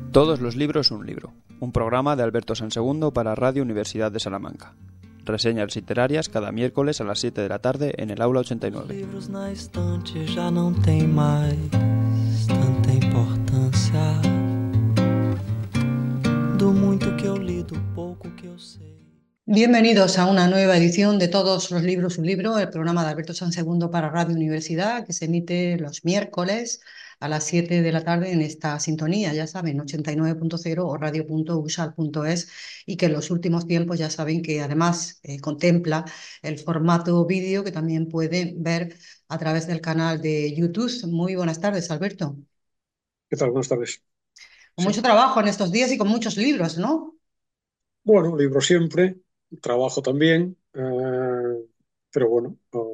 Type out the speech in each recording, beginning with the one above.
Todos los libros un libro, un programa de Alberto Sansegundo para Radio Universidad de Salamanca. Reseñas literarias cada miércoles a las 7 de la tarde en el aula 89. Livros na estante já não tem mais tanta importância. Do muito que eu li, do pouco que eu sei. Bienvenidos a una nueva edición de Todos los libros un libro, el programa de Alberto Sansegundo para Radio Universidad, que se emite los miércoles a las 7 de la tarde en esta sintonía, ya saben, 89.0 o radio.usal.es, y que en los últimos tiempos ya saben que además contempla el formato vídeo que también pueden ver a través del canal de YouTube. Muy buenas tardes, Alberto. ¿Qué tal? Buenas tardes. Con mucho trabajo en estos días y con muchos libros, ¿no? Bueno, libro siempre, trabajo también, pero bueno,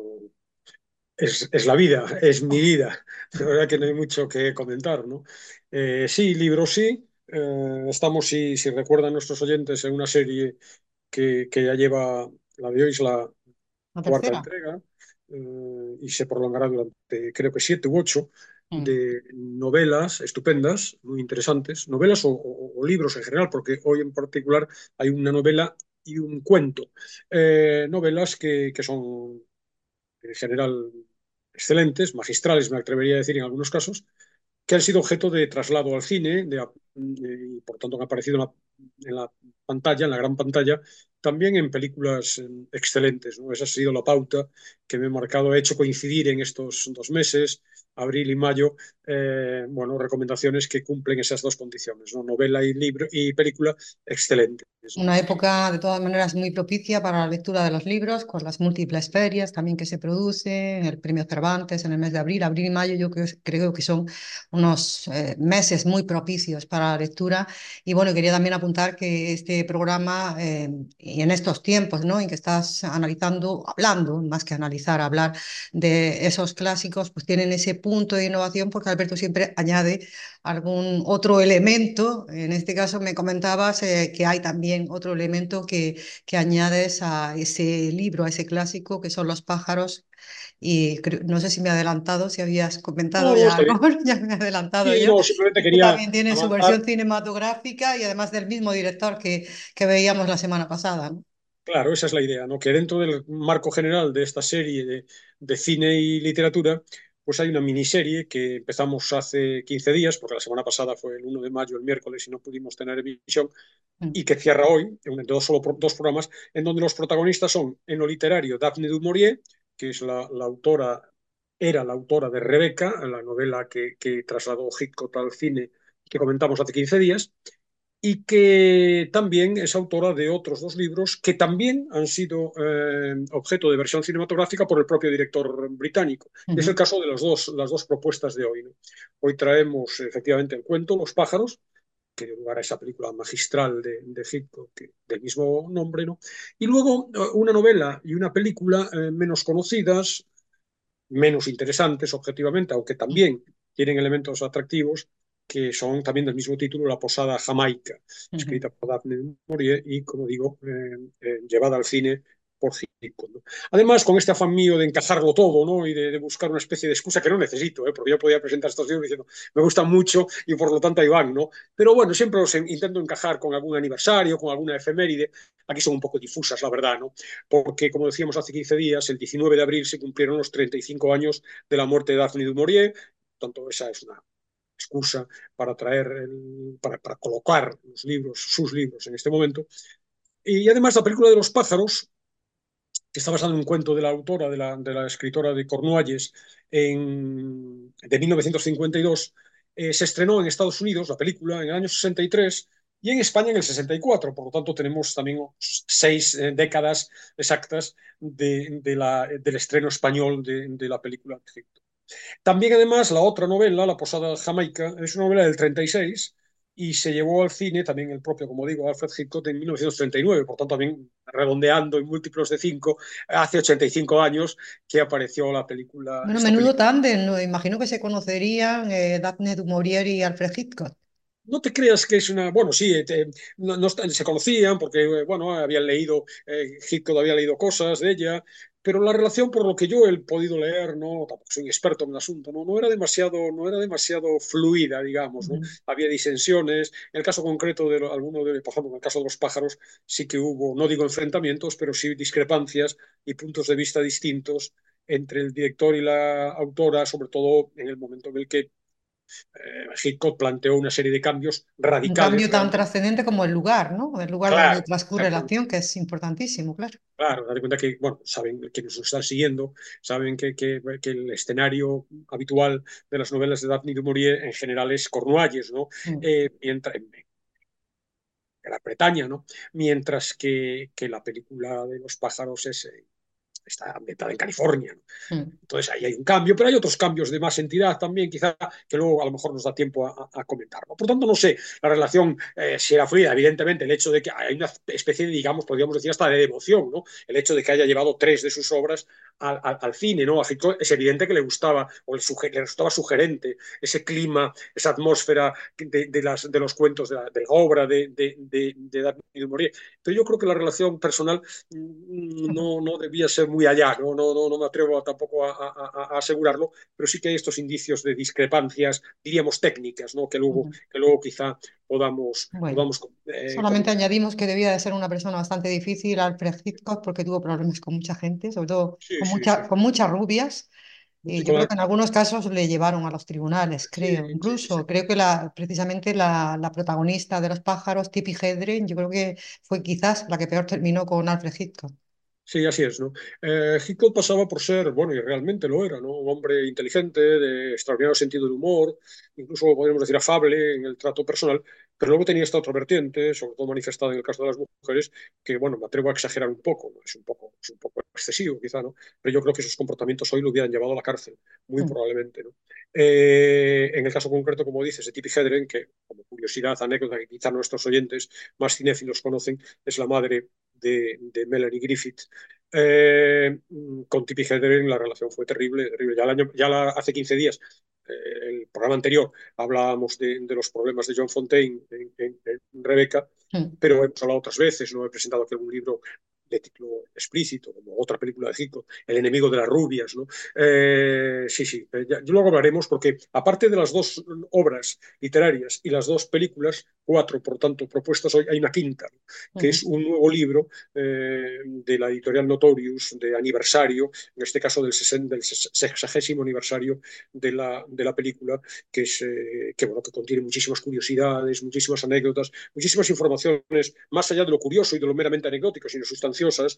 es la vida, es mi vida. La verdad que no hay mucho que comentar, ¿no? Sí, libros sí. Estamos, si recuerdan nuestros oyentes, en una serie que ya lleva, la de hoy es la La cuarta tercera. entrega, y se prolongará durante creo que 7 u 8 de novelas estupendas, muy interesantes, novelas o libros en general, porque hoy en particular hay una novela y un cuento. Novelas que son en general excelentes, magistrales, me atrevería a decir en algunos casos, que han sido objeto de traslado al cine y por tanto han aparecido en la pantalla, en la gran pantalla, también en películas excelentes, ¿no? Esa ha sido la pauta que me he marcado, he hecho coincidir en estos 2 meses, abril y mayo, bueno, recomendaciones que cumplen esas dos condiciones, ¿no? Novela y libro y película excelentes, ¿no? Una época de todas maneras muy propicia para la lectura de los libros, con las múltiples ferias también que se producen, el Premio Cervantes en el mes de abril y mayo, yo creo que son unos meses muy propicios para la lectura. Y bueno, quería también apuntar que este programa, y en estos tiempos, ¿no?, en que estás analizando, hablando, más que analizar, hablar de esos clásicos, pues tienen ese punto de innovación porque Alberto siempre añade algún otro elemento. En este caso me comentabas que hay también otro elemento que añades a ese libro, a ese clásico, que son los pájaros. Y no sé si me he adelantado, si habías comentado No, ya está algo, bien. ya me he adelantado Sí, yo. no, simplemente Y que quería también tiene su avanzar. versión cinematográfica y además del mismo director que veíamos la semana pasada, ¿no? Claro, esa es la idea, ¿no? Que dentro del marco general de esta serie de cine y literatura, pues hay una miniserie que empezamos hace 15 días, porque la semana pasada fue el 1 de mayo, el miércoles, y no pudimos tener emisión, Mm. y que cierra hoy, en dos programas, en donde los protagonistas son, en lo literario, Daphne du Maurier, que es la autora, era la autora de Rebeca, la novela que trasladó Hitchcock al cine, que comentamos hace 15 días, y que también es autora de otros 2 libros que también han sido objeto de versión cinematográfica por el propio director británico. Y es el Ujú. caso de las dos propuestas de hoy, ¿no? Hoy traemos efectivamente el cuento Los pájaros, que dio lugar a esa película magistral de Hitchcock del mismo nombre, ¿no? Y luego una novela y una película menos conocidas, menos interesantes objetivamente, aunque también tienen elementos atractivos, que son también del mismo título, La Posada Jamaica, Ujú. escrita por Daphne du Maurier y, como digo, llevada al cine por Hitchcock, ¿no? Además, con este afán mío de encajarlo todo, ¿no? Y de buscar una especie de excusa que no necesito, porque yo podía presentar estos libros diciendo, me gustan mucho y por lo tanto ahí van, ¿no? Pero bueno, siempre los intento encajar con algún aniversario, con alguna efeméride. Aquí son un poco difusas, la verdad, ¿no? Porque, como decíamos hace 15 días, el 19 de abril se cumplieron los 35 años de la muerte de Daphne du Maurier, por tanto, esa es una excusa para para colocar sus libros en este momento. Y además la película de los pájaros, que está basada en un cuento de la autora, de la escritora de Cornualles, de 1952, se estrenó en Estados Unidos, la película, en el año 63, y en España en el 64. Por lo tanto, tenemos también 6 décadas exactas del estreno español de la película de Egipto. También, además, la otra novela, La Posada Jamaica, es una novela del 36 y se llevó al cine también el propio, como digo, Alfred Hitchcock en 1939, por tanto, también redondeando en múltiplos de 5, hace 85 años que apareció Bueno, esta menudo película. tándem, ¿no? Imagino que se conocerían Daphne du Maurier y Alfred Hitchcock. No te creas que es una. Bueno, sí, no se conocían porque, bueno, habían leído, Hitchcock había leído cosas de ella, pero la relación, por lo que yo he podido leer, no, tampoco soy experto en el asunto, no era demasiado fluida, digamos, ¿no? Ujú. Había disensiones. En el caso concreto de alguno de, por ejemplo, en el caso de los pájaros, sí que hubo, no digo enfrentamientos, pero sí discrepancias y puntos de vista distintos entre el director y la autora, sobre todo en el momento en el que Hitchcock planteó una serie de cambios Un radicales cambio tan realmente. trascendente como el lugar, ¿no? El lugar donde Claro, transcurre la exactamente. acción, que es importantísimo, claro. Claro, date cuenta que, bueno, saben que nos están siguiendo, saben que el escenario habitual de las novelas de Daphne du Maurier en general es Cornualles, ¿no? Mm. Mientras, en Gran Bretaña, ¿no? Mientras que la película de los pájaros está ambientada en California, ¿no? Mm. Entonces ahí hay un cambio, pero hay otros cambios de más entidad también, quizá, que luego a lo mejor nos da tiempo a comentar, ¿no? Por tanto, no sé, la relación, si era fluida, evidentemente, el hecho de que hay una especie de, digamos, podríamos decir hasta de devoción, ¿no? El hecho de que haya llevado tres de sus obras al cine, ¿no? A Hitchcock es evidente que le gustaba, o le resultaba sugerente ese clima, esa atmósfera de los cuentos, de la obra de David du Maurier. Pero yo creo que la relación personal no debía ser muy allá, no me atrevo tampoco a asegurarlo, pero sí que hay estos indicios de discrepancias, diríamos técnicas, ¿no? Ujú. Que luego quizá Bueno, podamos solamente comentar. añadimos que debía de ser una persona bastante difícil, Alfred Hitchcock, porque tuvo problemas con mucha gente, sobre todo Sí, sí, sí. con muchas rubias. Y Sí, yo con creo la- que en algunos casos le llevaron a los tribunales, sí, creo. sí, sí, sí. Incluso creo que precisamente la protagonista de Los pájaros, Tippi Hedren, yo creo que fue quizás la que peor terminó con Alfred Hitchcock. Sí, así es, ¿no? Hitchcock pasaba por ser, bueno, y realmente lo era, ¿no? Un hombre inteligente, de extraordinario sentido del humor, incluso podríamos decir afable en el trato personal, pero luego tenía esta otra vertiente, sobre todo manifestada en el caso de las mujeres, que, bueno, me atrevo a exagerar un poco, ¿no? Es un poco excesivo quizá, ¿no? Pero yo creo que esos comportamientos hoy lo hubieran llevado a la cárcel, muy Mm. probablemente, ¿no? En el caso concreto, como dices, de Tippi Hedren, que como curiosidad, anécdota que quizá nuestros oyentes más cinéfilos conocen, es la madre de Melanie Griffith. Con Tippi Hedren la relación fue terrible, terrible. Hace 15 días, el programa anterior, hablábamos de los problemas de John Fontaine en Rebecca, Mm. pero hemos hablado otras veces, no he presentado aquí algún libro de título explícito, como otra película de Hitchcock, El enemigo de las rubias, ¿no? Sí, sí, luego hablaremos porque aparte de las dos obras literarias y las dos películas, cuatro, por tanto, propuestas hoy, hay una quinta, ¿no? Que Ujú. es un nuevo libro de la editorial Notorious, de aniversario, en este caso del 60º aniversario de la película, bueno, que contiene muchísimas curiosidades, muchísimas anécdotas, muchísimas informaciones, más allá de lo curioso y de lo meramente anecdótico, sino sustanciosas,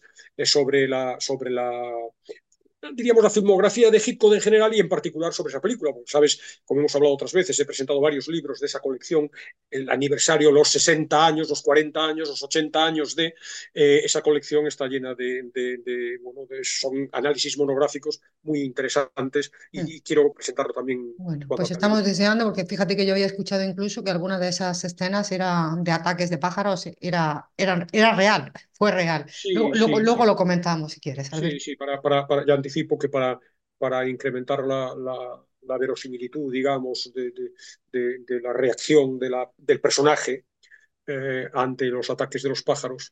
sobre diríamos, la filmografía de Hitchcock en general y en particular sobre esa película. Porque, sabes, como hemos hablado otras veces, he presentado varios libros de esa colección, el aniversario, los 60 años, los 40 años, los 80 años de esa colección está llena bueno, son análisis monográficos muy interesantes Mm. y quiero presentarlo también Bueno, cuando pues acabemos. estamos deseando, porque fíjate que yo había escuchado incluso que algunas de esas escenas eran de ataques de pájaros, era real, fue real. Sí, sí, Luego sí. lo comentamos si quieres, Sí, Alberto. sí, ya anticipo que para incrementar la verosimilitud, digamos, de la reacción del personaje ante los ataques de los pájaros.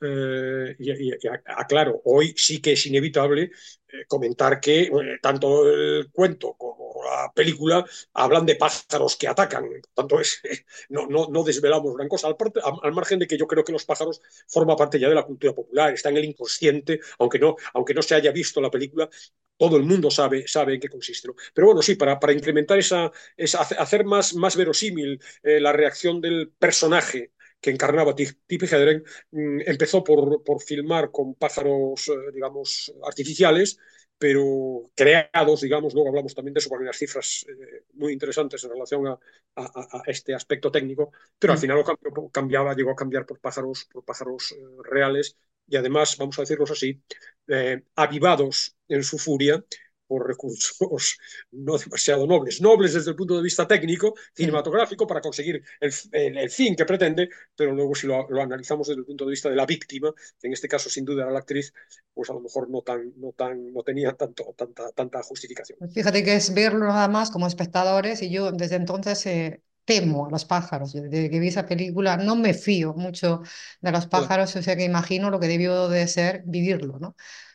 Aclaro, hoy sí que es inevitable comentar que tanto el cuento como la película hablan de pájaros que atacan. Por tanto, no desvelamos gran cosa, al margen de que yo creo que los pájaros forman parte ya de la cultura popular, está en el inconsciente, aunque no se haya visto la película, todo el mundo sabe en qué consiste, ¿no? Pero bueno, sí, para incrementar hacer más verosímil la reacción del personaje que encarnaba Tippi Hedren, empezó por filmar con pájaros, digamos, artificiales, pero creados, digamos, luego hablamos también de eso, con unas cifras muy interesantes en relación a este aspecto técnico, pero al Mm. final llegó a cambiar por pájaros reales y además, vamos a decirlos así, avivados en su furia por recursos no demasiado nobles desde el punto de vista técnico, Mm. cinematográfico, para conseguir el fin que pretende, pero luego si lo analizamos desde el punto de vista de la víctima, que en este caso sin duda era la actriz, pues a lo mejor no tenía tanta justificación. Pues fíjate que es verlo nada más como espectadores y yo desde entonces temo a los pájaros. Yo desde que vi esa película no me fío mucho de los Claro. pájaros, o sea que imagino lo que debió de ser vivirlo, ¿no?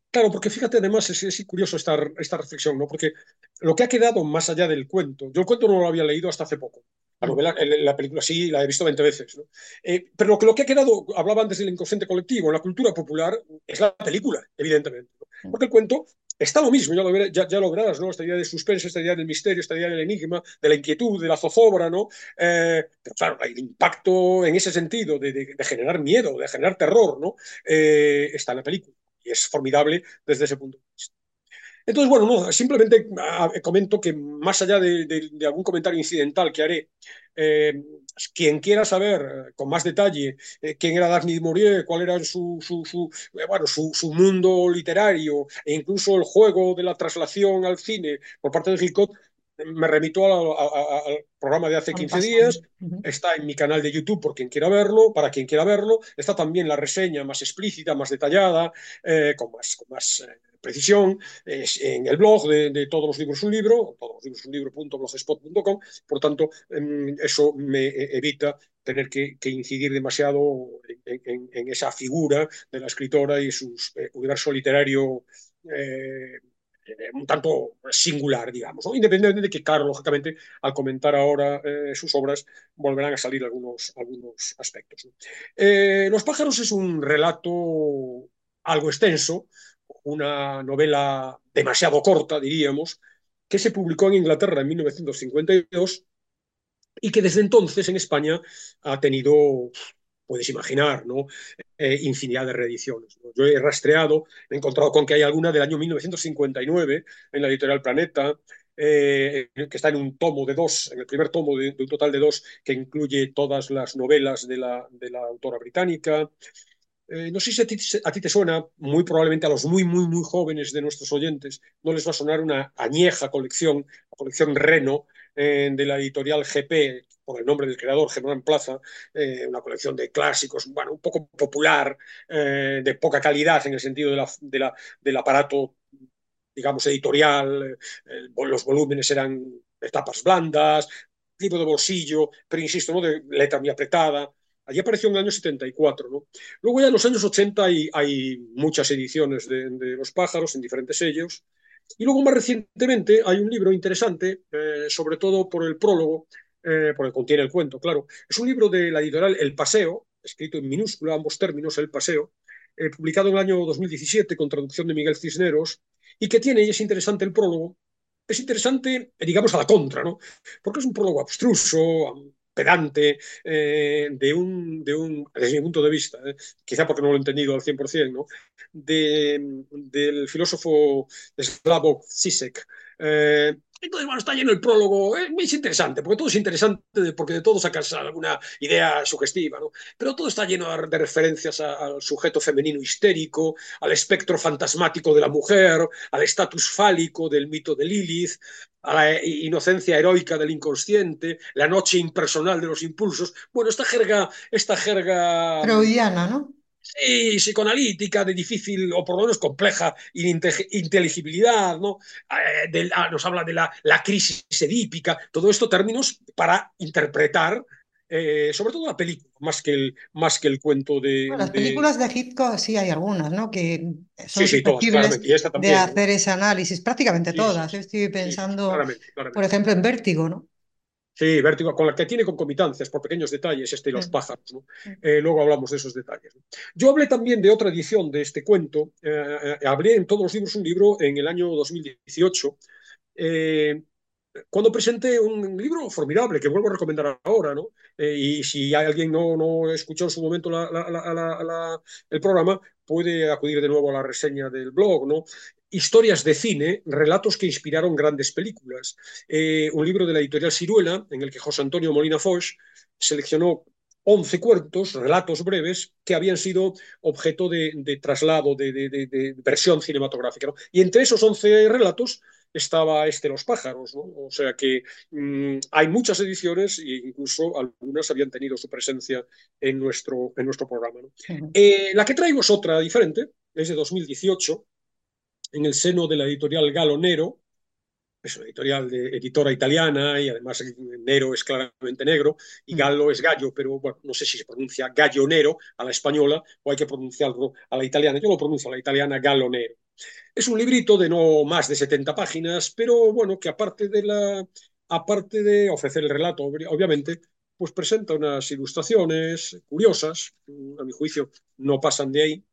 Claro, porque fíjate, además es curioso esta reflexión, ¿no? Porque lo que ha quedado más allá del cuento, yo el cuento no lo había leído hasta hace poco. La Mm. novela, la película sí, la he visto 20 veces, ¿no? Pero lo que ha quedado, hablaba antes del inconsciente colectivo, en la cultura popular, es la película, evidentemente, ¿no? Porque el cuento está lo mismo, ya lo verás, ¿no? Esta idea de suspense, esta idea del misterio, esta idea del enigma, de la inquietud, de la zozobra, ¿no? Pero claro, el impacto en ese sentido de generar miedo, de generar terror, ¿no? Está en la película y es formidable desde ese punto de vista. Entonces, bueno, no, simplemente comento que más allá de algún comentario incidental que haré, eh, quien quiera saber con más detalle quién era Daphne du Maurier, cuál era su mundo literario e incluso el juego de la traslación al cine por parte de Gilcott, me remito al programa de hace Al 15 pasado. días. Está en mi canal de YouTube por quien quiera verlo, para quien quiera verlo. Está también la reseña más explícita, más detallada, con más precisión, en el blog de Todos los libros un libro, todoslibrosunlibro.blogspot.com. Por tanto, eso me evita tener que incidir demasiado en esa figura de la escritora y su universo literario un tanto singular, digamos, ¿no? Independientemente de que, claro, lógicamente, al comentar ahora sus obras, volverán a salir algunos aspectos, ¿no? Los pájaros es un relato algo extenso, una novela demasiado corta, diríamos, que se publicó en Inglaterra en 1952 y que desde entonces en España ha tenido, puedes imaginar, ¿no? Infinidad de reediciones, ¿no? Yo he rastreado, he encontrado con que hay alguna del año 1959 en la editorial Planeta, que está en un tomo de dos, en el primer tomo de un total de dos, que incluye todas las novelas de la autora británica. No sé si a ti te suena, muy probablemente a los muy, muy, muy jóvenes de nuestros oyentes, no les va a sonar una añeja colección, la colección Reno, de la editorial GP, por el nombre del creador, Germán Plaza, una colección de clásicos, bueno, un poco popular, de poca calidad en el sentido del aparato, digamos, editorial. Los volúmenes eran de tapas blandas, libro de bolsillo, pero insisto, ¿no? De letra muy apretada. Allí apareció en el año 74, ¿no? Luego ya en los años 80 hay muchas ediciones de Los pájaros en diferentes sellos. Y luego más recientemente hay un libro interesante, sobre todo por el prólogo, porque contiene el cuento, claro. Es un libro de la editorial El Paseo, escrito en minúscula, ambos términos, El Paseo, publicado en el año 2017 con traducción de Miguel Cisneros, y que tiene, y es interesante el prólogo, es interesante, digamos, a la contra, ¿no? Porque es un prólogo abstruso, pedante, desde mi punto de vista, quizá porque no lo he entendido al 100%, ¿no? Del filósofo Slavoj Zizek. Entonces, bueno, está lleno el prólogo, es interesante, porque todo es interesante, porque de todo sacas alguna idea sugestiva, ¿no? Pero todo está lleno de referencias al sujeto femenino histérico, al espectro fantasmático de la mujer, al estatus fálico del mito de Lilith, a la inocencia heroica del inconsciente, la noche impersonal de los impulsos. Bueno, esta jerga Freudiana, ¿no? sí, psicoanalítica, de difícil o por lo menos compleja inteligibilidad, ¿no? Nos habla de la crisis edípica, todo esto términos para interpretar, sobre todo la película, más que el cuento Bueno, las películas de Hitchcock sí hay algunas, ¿no? Que son Sí, sí, todas, susceptibles claramente, y esta de también, ¿no? hacer ese análisis, prácticamente Sí, sí, todas. sí, Estoy sí, sí, pensando, claramente, por claramente. ejemplo, en Vértigo, ¿no? Sí, Vértigo, con la que tiene concomitancias por pequeños detalles, y los Mm. pájaros, ¿no? Luego hablamos de esos detalles, ¿no? Yo hablé también de otra edición de este cuento, hablé en Todos los libros un libro en el año 2018, eh, cuando presenté un libro formidable que vuelvo a recomendar ahora, ¿no? Y si alguien no escuchó en su momento el programa, puede acudir de nuevo a la reseña del blog, ¿no? Historias de cine, relatos que inspiraron grandes películas. Un libro de la editorial Siruela, en el que José Antonio Molina Foix seleccionó 11 cuentos, relatos breves, que habían sido objeto de traslado, de versión cinematográfica, ¿no? Y entre esos 11 relatos estaba Los pájaros, ¿no? O sea que hay muchas ediciones e incluso algunas habían tenido su presencia en nuestro programa, ¿no? Ujú. La que traigo es otra diferente, es de 2018, en el seno de la editorial Galo Nero. Es una editorial de editora italiana y además Nero es claramente negro y Mm. Gallo es gallo, pero bueno, no sé si se pronuncia Gallo Nero a la española o hay que pronunciarlo a la italiana. Yo lo pronuncio a la italiana Gallo Nero. Es un librito de no más de 70 páginas, pero bueno, que aparte de ofrecer el relato, obviamente, pues presenta unas ilustraciones curiosas, a mi juicio no pasan de ahí,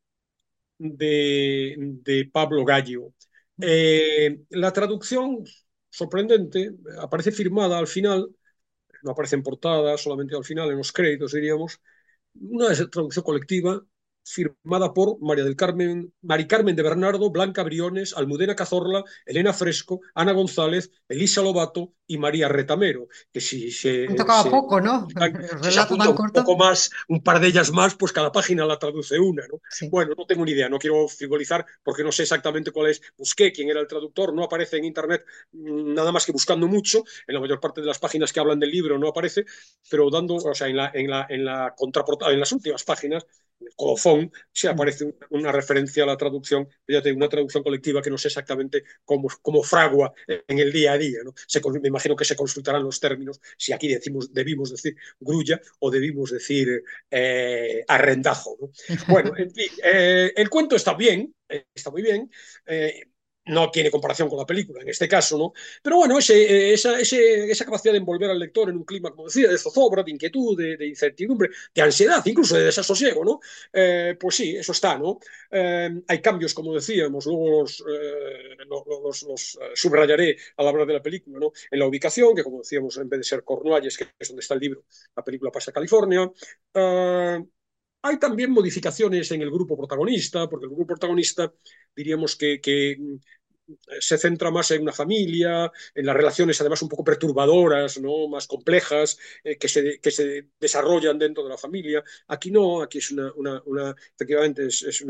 de Pablo Gallo. La traducción, sorprendente, aparece firmada al final, no aparece en portada, solamente al final, en los créditos, diríamos, una traducción colectiva firmada por María del Carmen, Mari Carmen de Bernardo, Blanca Briones, Almudena Cazorla, Elena Fresco, Ana González, Elisa Lobato y María Retamero, que Han tocado poco, ¿no? El si se relato apunta tan un corto. poco más, un par de ellas más, pues cada página la traduce una, ¿no? Sí. Bueno, no tengo ni idea, no quiero frivolizar porque no sé exactamente cuál es. Busqué quién era el traductor, no aparece en internet nada más que buscando mucho. En la mayor parte de las páginas que hablan del libro no aparece, pero dando, o sea, en la contraportada, en las últimas páginas, en el colofón, sí aparece una referencia a la traducción, ya te digo, una traducción colectiva que no sé exactamente cómo fragua en el día a día, ¿no? Me imagino que se consultarán los términos, si aquí debimos decir grulla o debimos decir arrendajo, ¿no? Bueno, en fin, el cuento está muy bien, no tiene comparación con la película en este caso, ¿no? Pero bueno, esa capacidad de envolver al lector en un clima, como decía, de zozobra, de inquietud, de incertidumbre, de ansiedad, incluso de desasosiego, ¿no? Pues sí, eso está, ¿no? Hay cambios, como decíamos, luego los subrayaré a la hora de la película, ¿no? En la ubicación, que como decíamos, en vez de ser Cornualles, que es donde está el libro, la película pasa a California. Hay también modificaciones en el grupo protagonista, porque el grupo protagonista diríamos que se centra más en una familia, en las relaciones además un poco perturbadoras, ¿no? Más complejas, que se desarrollan dentro de la familia. Aquí no, aquí es efectivamente es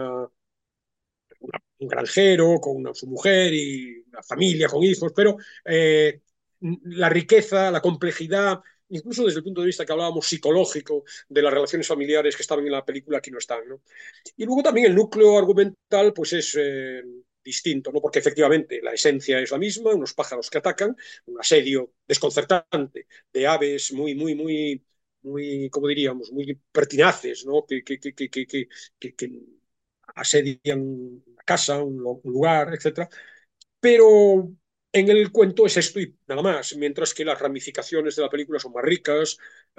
un granjero con su mujer y una familia con hijos, pero la riqueza, la complejidad, incluso desde el punto de vista que hablábamos psicológico de las relaciones familiares que estaban en la película, aquí no están, ¿no? Y luego también el núcleo argumental pues es distinto, ¿no? Porque efectivamente la esencia es la misma, unos pájaros que atacan, un asedio desconcertante de aves muy, como diríamos, muy pertinaces, ¿no? Que asedian una casa, un lugar, etcétera. Pero en el cuento es esto y nada más, mientras que las ramificaciones de la película son más ricas,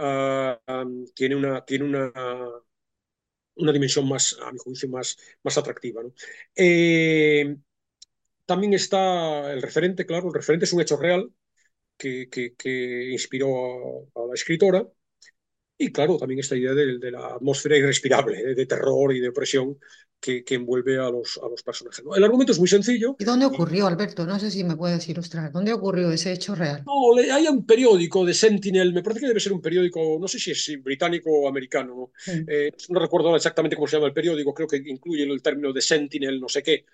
tiene una dimensión más, a mi juicio, más atractiva, ¿no? También está el referente, claro, el referente es un hecho real que inspiró a la escritora. Y claro, también esta idea de la atmósfera irrespirable, de terror y de opresión que envuelve a los personajes, ¿no? El argumento es muy sencillo. ¿Y dónde Y ocurrió, Alberto? No sé si me puedes ilustrar. ¿Dónde ocurrió ese hecho real? no, hay un periódico de Sentinel, me parece que debe ser un periódico, no sé si es británico o americano, ¿no? Sí. No recuerdo exactamente cómo se llama el periódico, creo que incluye el término de Sentinel, no sé qué.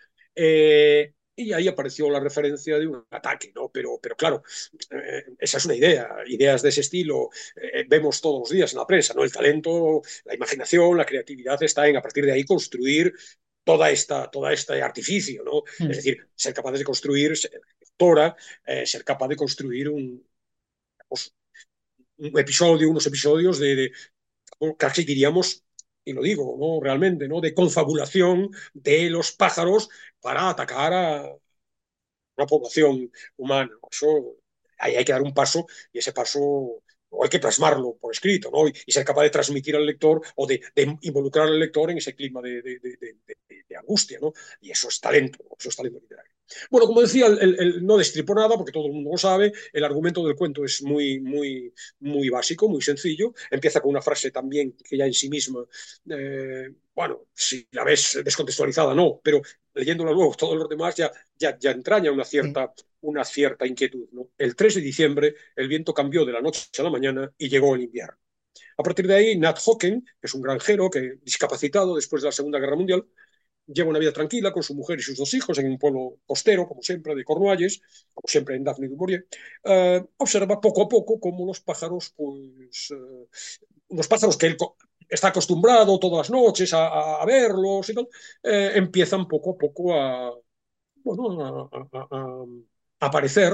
Y ahí apareció la referencia de un ataque, ¿no? Pero claro, esa es una idea. Ideas de ese estilo vemos todos los días en la prensa, ¿no? El talento, la imaginación, la creatividad está en, a partir de ahí, construir toda este artificio, ¿no? Es Mm. decir, ser capaces de construir, autora, ser capaz de construir pues, unos episodios casi diríamos, y lo digo, ¿no? Realmente, ¿no? De confabulación de los pájaros para atacar a una población humana. Eso, ahí hay que dar un paso y ese paso o hay que plasmarlo por escrito, ¿no? Y ser capaz de transmitir al lector o de involucrar al lector en ese clima de angustia, ¿no? Y eso es talento literario. Bueno, como decía, no destripo nada porque todo el mundo lo sabe. El argumento del cuento es muy básico, muy sencillo. Empieza con una frase también que ya en sí misma, bueno, si la ves descontextualizada, no, pero leyéndola luego, todos los demás ya entraña Sí. una cierta inquietud, ¿no? El 3 de diciembre el viento cambió de la noche a la mañana y llegó el invierno. A partir de ahí, Nat Hocken, que es un granjero discapacitado después de la Segunda Guerra Mundial, lleva una vida tranquila con su mujer y sus dos hijos en un pueblo costero, como siempre, de Cornualles, como siempre en Daphne du Maurier. Observa poco a poco cómo los pájaros, pues, unos pájaros que él está acostumbrado todas las noches a verlos y tal, empiezan poco a poco bueno, a aparecer,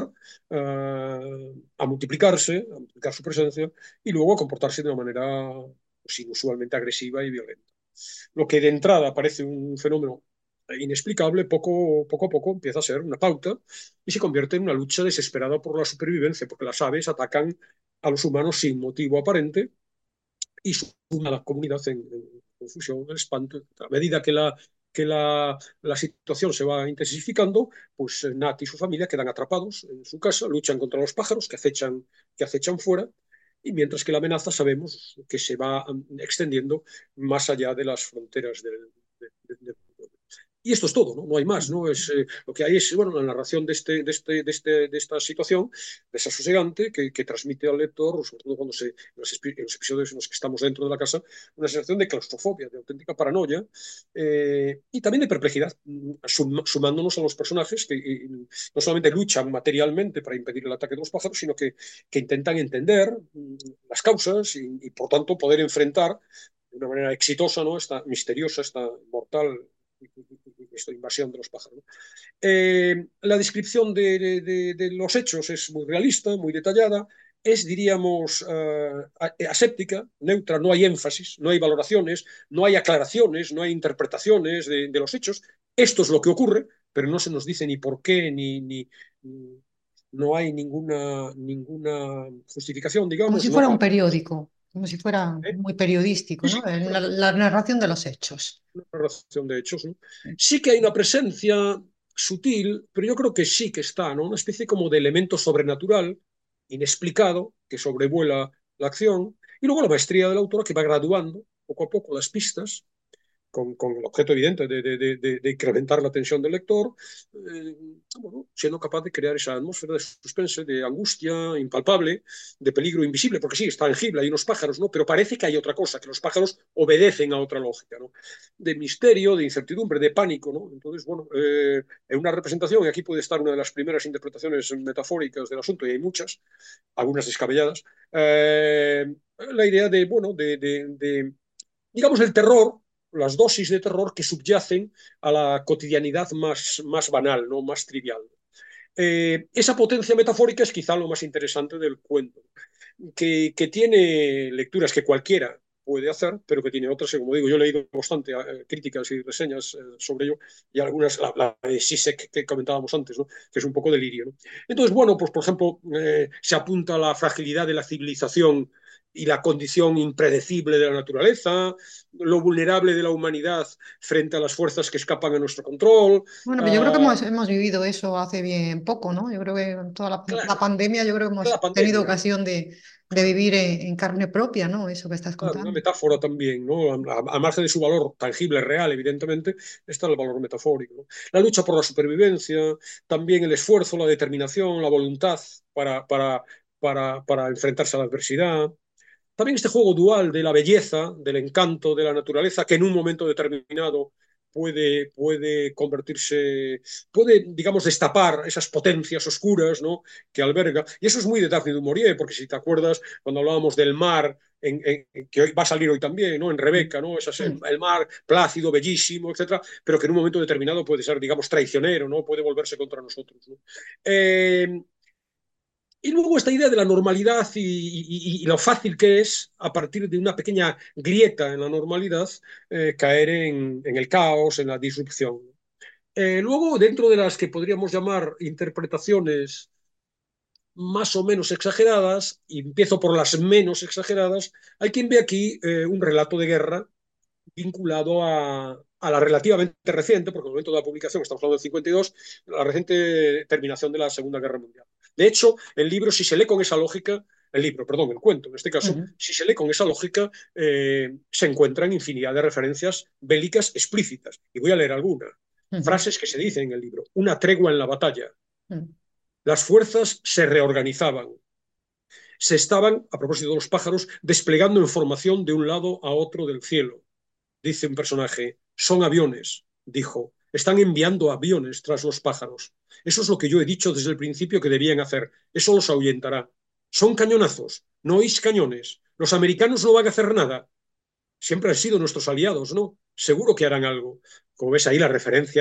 a multiplicar su presencia y luego a comportarse de una manera pues, inusualmente agresiva y violenta. Lo que de entrada parece un fenómeno inexplicable, poco a poco empieza a ser una pauta y se convierte en una lucha desesperada por la supervivencia, porque las aves atacan a los humanos sin motivo aparente y suma a la comunidad en confusión, en espanto. A medida que la situación se va intensificando, pues Nat y su familia quedan atrapados en su casa, luchan contra los pájaros que acechan fuera, y mientras que la amenaza sabemos que se va extendiendo más allá de las fronteras del y esto es todo, ¿no? No hay más, ¿no? Lo que hay es, bueno, la narración de esta situación desasosegante que transmite al lector, sobre todo en los episodios en los que estamos dentro de la casa, una sensación de claustrofobia, de auténtica paranoia y también de perplejidad, sumándonos a los personajes que no solamente luchan materialmente para impedir el ataque de los pájaros, sino que intentan entender las causas y, por tanto, poder enfrentar de una manera exitosa, ¿no? Esta misteriosa, esta mortal esta invasión de los pájaros. La descripción de los hechos es muy realista, muy detallada, es, diríamos, aséptica, neutra, no hay énfasis, no hay valoraciones, no hay aclaraciones, no hay interpretaciones de los hechos. Esto es lo que ocurre, pero no se nos dice ni por qué, no hay ninguna justificación, Como digamos. si No, fuera un periódico, como si fuera ¿eh? muy periodístico, Sí, ¿no? sí, La narración de los hechos. una narración de hechos, ¿no? Sí que hay una presencia sutil, pero yo creo que sí que está, ¿no? Una especie como de elemento sobrenatural, inexplicado, que sobrevuela la acción, y luego la maestría del autor que va graduando poco a poco las pistas con el objeto evidente de incrementar la tensión del lector, eh, bueno, siendo capaz de crear esa atmósfera de suspense, de angustia impalpable, de peligro invisible, porque sí, está tangible, hay unos pájaros, ¿no? Pero parece que hay otra cosa, que los pájaros obedecen a otra lógica, ¿no? De misterio, de incertidumbre, de pánico, ¿no? Entonces, bueno, en una representación, y aquí puede estar una de las primeras interpretaciones metafóricas del asunto, y hay muchas, algunas descabelladas, la idea de, bueno, digamos, el terror, las dosis de terror que subyacen a la cotidianidad más banal, ¿no? Más trivial. Esa potencia metafórica es quizá lo más interesante del cuento, que tiene lecturas que cualquiera puede hacer, pero que tiene otras, que como digo, yo he leído bastante críticas y reseñas sobre ello, y algunas, la de Sisek que comentábamos antes, ¿no? Que es un poco delirio, ¿no? Entonces, bueno, pues por ejemplo, se apunta a la fragilidad de la civilización y la condición impredecible de la naturaleza, lo vulnerable de la humanidad frente a las fuerzas que escapan a nuestro control. Bueno, pero yo creo que hemos vivido eso hace bien poco, ¿no? Yo creo que en toda la Claro, pandemia, yo creo que la hemos tenido pandemia, ocasión de claro. vivir en carne propia, ¿no? Eso que estás Claro, una contando. metáfora también, ¿no? A margen de su valor tangible, real, evidentemente, está el valor metafórico, ¿no? La lucha por la supervivencia, también el esfuerzo, la determinación, la voluntad para enfrentarse a la adversidad. También este juego dual de la belleza, del encanto de la naturaleza, que en un momento determinado puede convertirse, puede, digamos, destapar esas potencias oscuras, ¿no? Que alberga. Y eso es muy de Daphne du Maurier, porque si te acuerdas, cuando hablábamos del mar, que hoy va a salir hoy también, ¿no? En Rebeca, ¿no? Mm. El mar plácido, bellísimo, etcétera, pero que en un momento determinado puede ser, digamos, traicionero, ¿no? Puede volverse contra nosotros, ¿no? Y luego esta idea de la normalidad y lo fácil que es, a partir de una pequeña grieta en la normalidad, caer en el caos, en la disrupción. Luego, dentro de las que podríamos llamar interpretaciones más o menos exageradas, y empiezo por las menos exageradas, hay quien ve aquí un relato de guerra vinculado a la relativamente reciente, porque en el momento de la publicación, estamos hablando del 52, la reciente terminación de la Segunda Guerra Mundial. De hecho, el libro, si se lee con esa lógica, el cuento en este caso, Ujú, si se lee con esa lógica, se encuentran infinidad de referencias bélicas explícitas. Y voy a leer algunas. ujú, Frases que se dicen en el libro. Una tregua en la batalla. ujú. Las fuerzas se reorganizaban. Se estaban, a propósito de los pájaros, desplegando en formación de un lado a otro del cielo. Dice un personaje, son aviones, dijo, están enviando aviones tras los pájaros. Eso es lo que yo he dicho desde el principio que debían hacer. Eso los ahuyentará. Son cañonazos, no oís cañones. Los americanos no van a hacer nada. Siempre han sido nuestros aliados, ¿no? Seguro que harán algo. Como ves ahí la referencia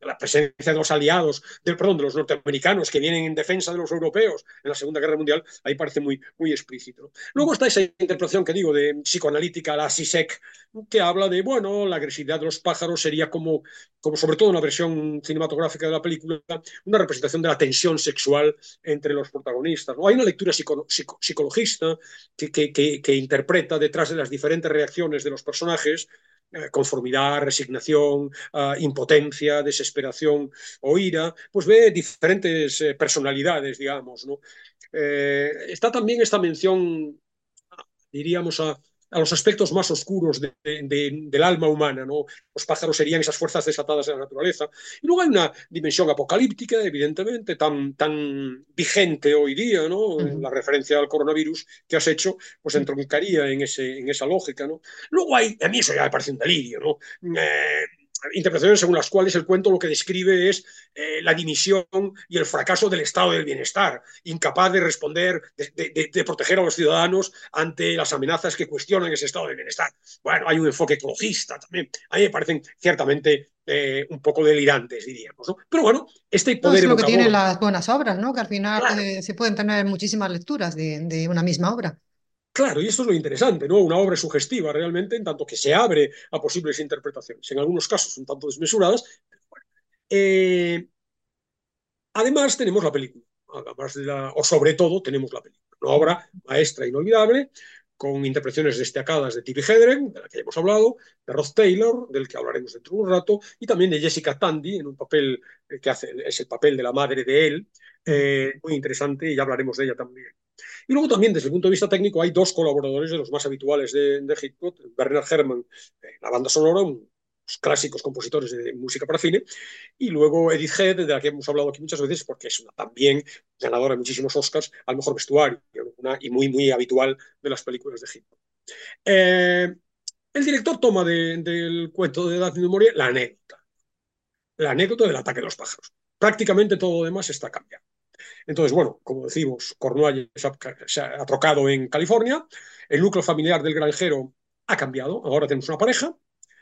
la presencia de los aliados, perdón, de los norteamericanos que vienen en defensa de los europeos en la Segunda Guerra Mundial, ahí parece muy, muy explícito, ¿no? Luego está esa interpretación que digo de psicoanalítica, la Zizek, que habla de, bueno, la agresividad de los pájaros sería como sobre todo en la versión cinematográfica de la película, una representación de la tensión sexual entre los protagonistas, ¿no? Hay una lectura psicologista que interpreta detrás de las diferentes reacciones de los personajes conformidad, resignación, impotencia, desesperación o ira, pues ve diferentes personalidades, digamos, ¿no? Está también esta mención, diríamos, a los aspectos más oscuros del alma humana, ¿no? Los pájaros serían esas fuerzas desatadas de la naturaleza. Y luego hay una dimensión apocalíptica, evidentemente, tan vigente hoy día, ¿no? La referencia al coronavirus que has hecho, pues entroncaría en esa lógica, ¿no? Luego a mí eso ya me parece un delirio, ¿no? Interpretaciones según las cuales el cuento lo que describe es la dimisión y el fracaso del estado del bienestar, incapaz de responder, de proteger a los ciudadanos ante las amenazas que cuestionan ese estado del bienestar. Bueno, hay un enfoque ecologista también. A mí me parecen ciertamente un poco delirantes, diríamos, ¿no? Pero bueno, este No, poder es lo que tienen evocador, las buenas obras, ¿no? Que al final claro, se pueden tener muchísimas lecturas de una misma obra. claro, y esto es lo interesante, ¿no? Una obra sugestiva realmente, en tanto que se abre a posibles interpretaciones, en algunos casos un tanto desmesuradas. Eh, Además, tenemos la película, o sobre todo, tenemos la película. Una obra maestra inolvidable, con interpretaciones destacadas de Tippi Hedren, de la que ya hemos hablado, de Rod Taylor, del que hablaremos dentro de un rato, y también de Jessica Tandy, en un papel es el papel de la madre de él, muy interesante, y ya hablaremos de ella también. Y luego también, desde el punto de vista técnico, hay dos colaboradores de los más habituales de Hitchcock, Bernard Herrmann, la banda sonora, unos clásicos compositores de música para cine, y luego Edith Head, de la que hemos hablado aquí muchas veces, porque es una también ganadora de muchísimos Oscars al mejor vestuario, y muy, muy habitual de las películas de Hitchcock. El director toma del cuento de Daphne du Maurier la anécdota del ataque de los pájaros. Prácticamente todo lo demás está cambiado. Entonces, bueno, como decimos, Cornualles se ha trocado en California, el núcleo familiar del granjero ha cambiado, ahora tenemos una pareja,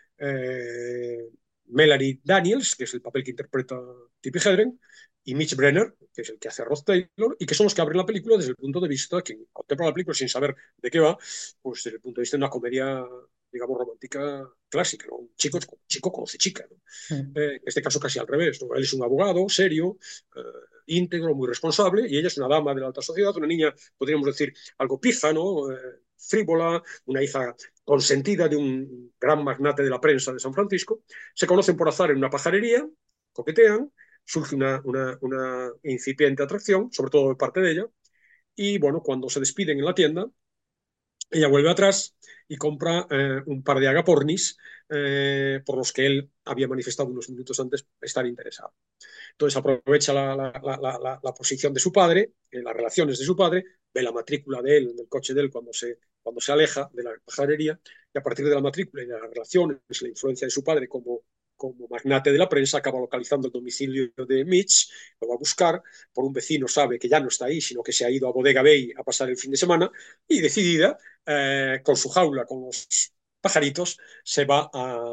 eh, Melanie Daniels, que es el papel que interpreta Tippi Hedren, y Mitch Brenner, que es el que hace a Rod Taylor, y que son los que abren la película desde el punto de vista, quien contempla la película sin saber de qué va, pues desde el punto de vista de una comedia, digamos, romántica clásica, ¿no? Un chico conoce chica, ¿no? En este caso casi al revés, ¿no? Él es un abogado serio, íntegro, muy responsable, y ella es una dama de la alta sociedad, una niña, podríamos decir, algo pija, ¿no? Frívola, una hija consentida de un gran magnate de la prensa de San Francisco. Se conocen por azar en una pajarería, coquetean, surge una incipiente atracción, sobre todo de parte de ella, y bueno, cuando se despiden en la tienda, ella vuelve atrás y compra un par de agapornis por los que él había manifestado unos minutos antes estar interesado. Entonces aprovecha la posición de su padre, las relaciones de su padre, ve la matrícula de él, del coche de él cuando se aleja de la pajarería, y a partir de la matrícula y de las relaciones, la influencia de su padre como magnate de la prensa, acaba localizando el domicilio de Mitch, lo va a buscar, por un vecino sabe que ya no está ahí, sino que se ha ido a Bodega Bay a pasar el fin de semana, y decidida, con su jaula, con los pajaritos, se va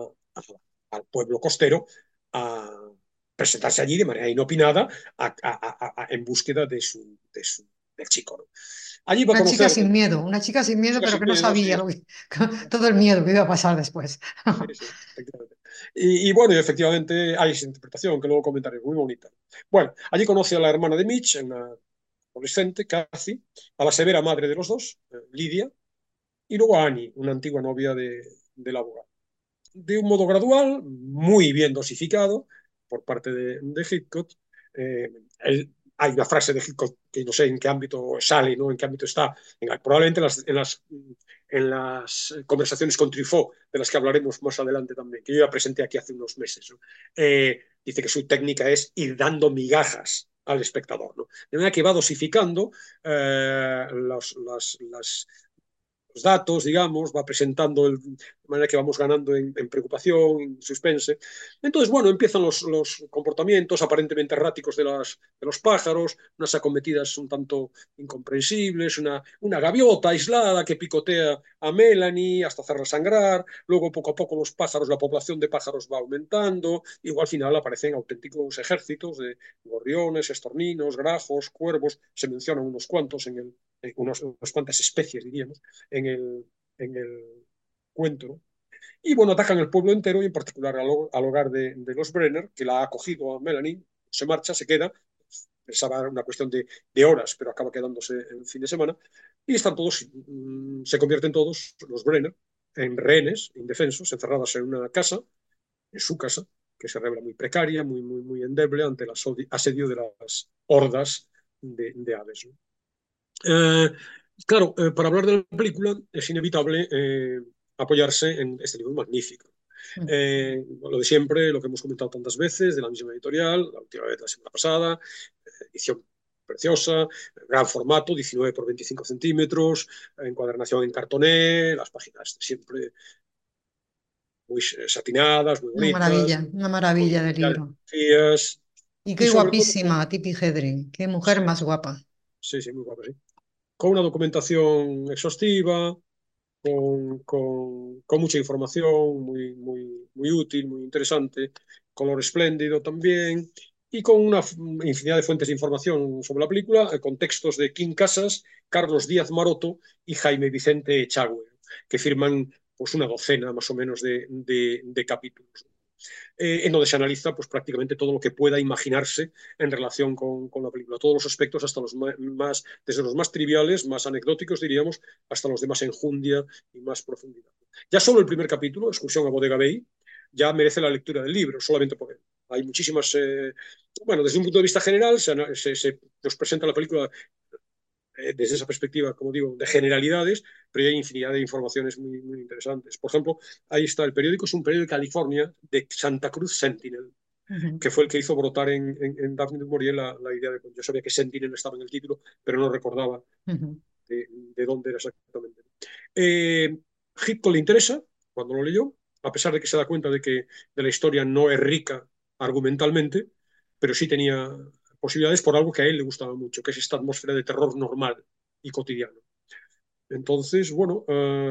al pueblo costero a presentarse allí de manera inopinada en búsqueda del chico, ¿no? Allí va a conocer Una chica sin miedo, chicas pero sin que no miedo, sí, sabía todo el miedo que iba a pasar después. sí, sí, efectivamente. Bueno, y efectivamente hay esa interpretación que luego comentaré, muy bonita. Bueno, allí conoce a la hermana de Mitch, una adolescente, Kathy, a la severa madre de los dos, Lidia, y luego a Annie, una antigua novia del abogado. De un modo gradual, muy bien dosificado por parte de Hitchcock. Hay una frase de Hitchcock que no sé en qué ámbito sale, ¿no? En qué ámbito está. Probablemente en las conversaciones con Truffaut, de las que hablaremos más adelante también, que yo ya presenté aquí hace unos meses, ¿no? Dice que su técnica es ir dando migajas al espectador, ¿no? De manera que va dosificando las los datos, digamos, va presentando de manera que vamos ganando en preocupación, en suspense. Entonces, bueno, empiezan los comportamientos aparentemente erráticos de los pájaros, unas acometidas un tanto incomprensibles, una gaviota aislada que picotea a Melanie hasta hacerla sangrar, luego poco a poco los pájaros, la población de pájaros va aumentando, y al final aparecen auténticos ejércitos de gorriones, estorninos, grajos, cuervos, se mencionan unos cuantos unas cuantas especies, diríamos, en el cuento, ¿no? Y bueno, atacan el pueblo entero y en particular al hogar de los Brenner, que la ha acogido a Melanie, se marcha, se queda, pensaba una cuestión de horas, pero acaba quedándose el fin de semana, y están todos, se convierten todos, los Brenner, en rehenes, indefensos, encerrados en una casa, en su casa, que se revela muy precaria, muy endeble ante el asedio de las hordas de aves, ¿no? Claro, para hablar de la película es inevitable apoyarse en este libro magnífico. Lo de siempre, lo que hemos comentado tantas veces, de la misma editorial, la última vez la semana pasada, edición preciosa, gran formato, 19 por 25 centímetros, encuadernación en cartoné, las páginas siempre muy satinadas, muy bonitas, Una con maravilla de libro. fotografías, Y y qué sobre todo, guapísima, Tippi Hedren, qué mujer sí, más guapa. sí, sí, muy guapa, sí. Con una documentación exhaustiva, con mucha información, muy útil, muy interesante, color espléndido también, y con una infinidad de fuentes de información sobre la película, con textos de Kim Casas, Carlos Díaz Maroto y Jaime Vicente Echagüe, que firman pues una docena más o menos de capítulos, en donde se analiza pues, prácticamente todo lo que pueda imaginarse en relación con la película, todos los aspectos, hasta los más, desde los más triviales, más anecdóticos, diríamos, hasta los de más enjundia y más profundidad. Ya solo el primer capítulo, Excursión a Bodega Bay, ya merece la lectura del libro, solamente por él. Hay muchísimas, bueno, desde un punto de vista general, nos presenta la película desde esa perspectiva, como digo, de generalidades, pero hay infinidad de informaciones muy interesantes. Por ejemplo, ahí está, el periódico es un periódico de California, de Santa Cruz Sentinel, que fue el que hizo brotar en Daphne du Maurier la idea de, yo sabía que Sentinel estaba en el título, pero no recordaba de dónde era exactamente. Hitchcock le interesa cuando lo leyó, a pesar de que se da cuenta de la historia no es rica argumentalmente, pero sí tenía posibilidades por algo que a él le gustaba mucho, que es esta atmósfera de terror normal y cotidiano. Entonces, bueno,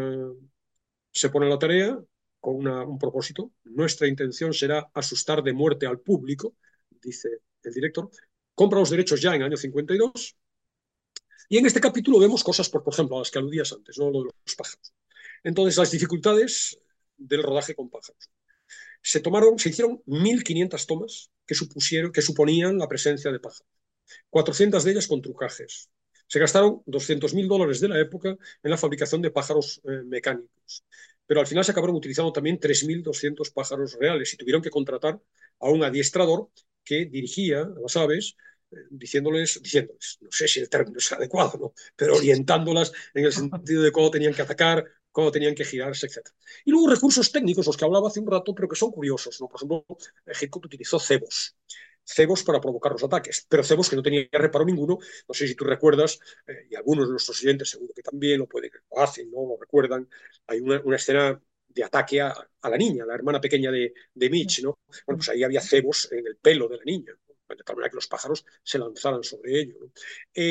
se pone a la tarea con un propósito. Nuestra intención será asustar de muerte al público, dice el director. Compra los derechos ya en el año 52. Y en este capítulo vemos cosas, por ejemplo, a las que aludías antes, ¿no? Lo de los pájaros. Entonces, las dificultades del rodaje con pájaros. Se hicieron 1.500 tomas que suponían la presencia de pájaros. 400 de ellas con trucajes. Se gastaron $200.000 de la época en la fabricación de pájaros mecánicos. Pero al final se acabaron utilizando también 3.200 pájaros reales y tuvieron que contratar a un adiestrador que dirigía a las aves, diciéndoles, no sé si el término es adecuado, ¿no? Pero orientándolas en el sentido de cómo tenían que atacar, cómo tenían que girarse, etc. Y luego recursos técnicos, los que hablaba hace un rato, pero que son curiosos, ¿no? Por ejemplo, Hitchcock utilizó cebos para provocar los ataques, pero cebos que no tenía reparo ninguno. No sé si tú recuerdas, y algunos de nuestros oyentes seguro que también lo pueden, lo hacen, ¿no? Lo recuerdan. Hay una escena de ataque a la niña, la hermana pequeña de Mitch, ¿no? Bueno, pues ahí había cebos en el pelo de la niña, ¿no? De tal manera que los pájaros se lanzaran sobre ello, ¿no?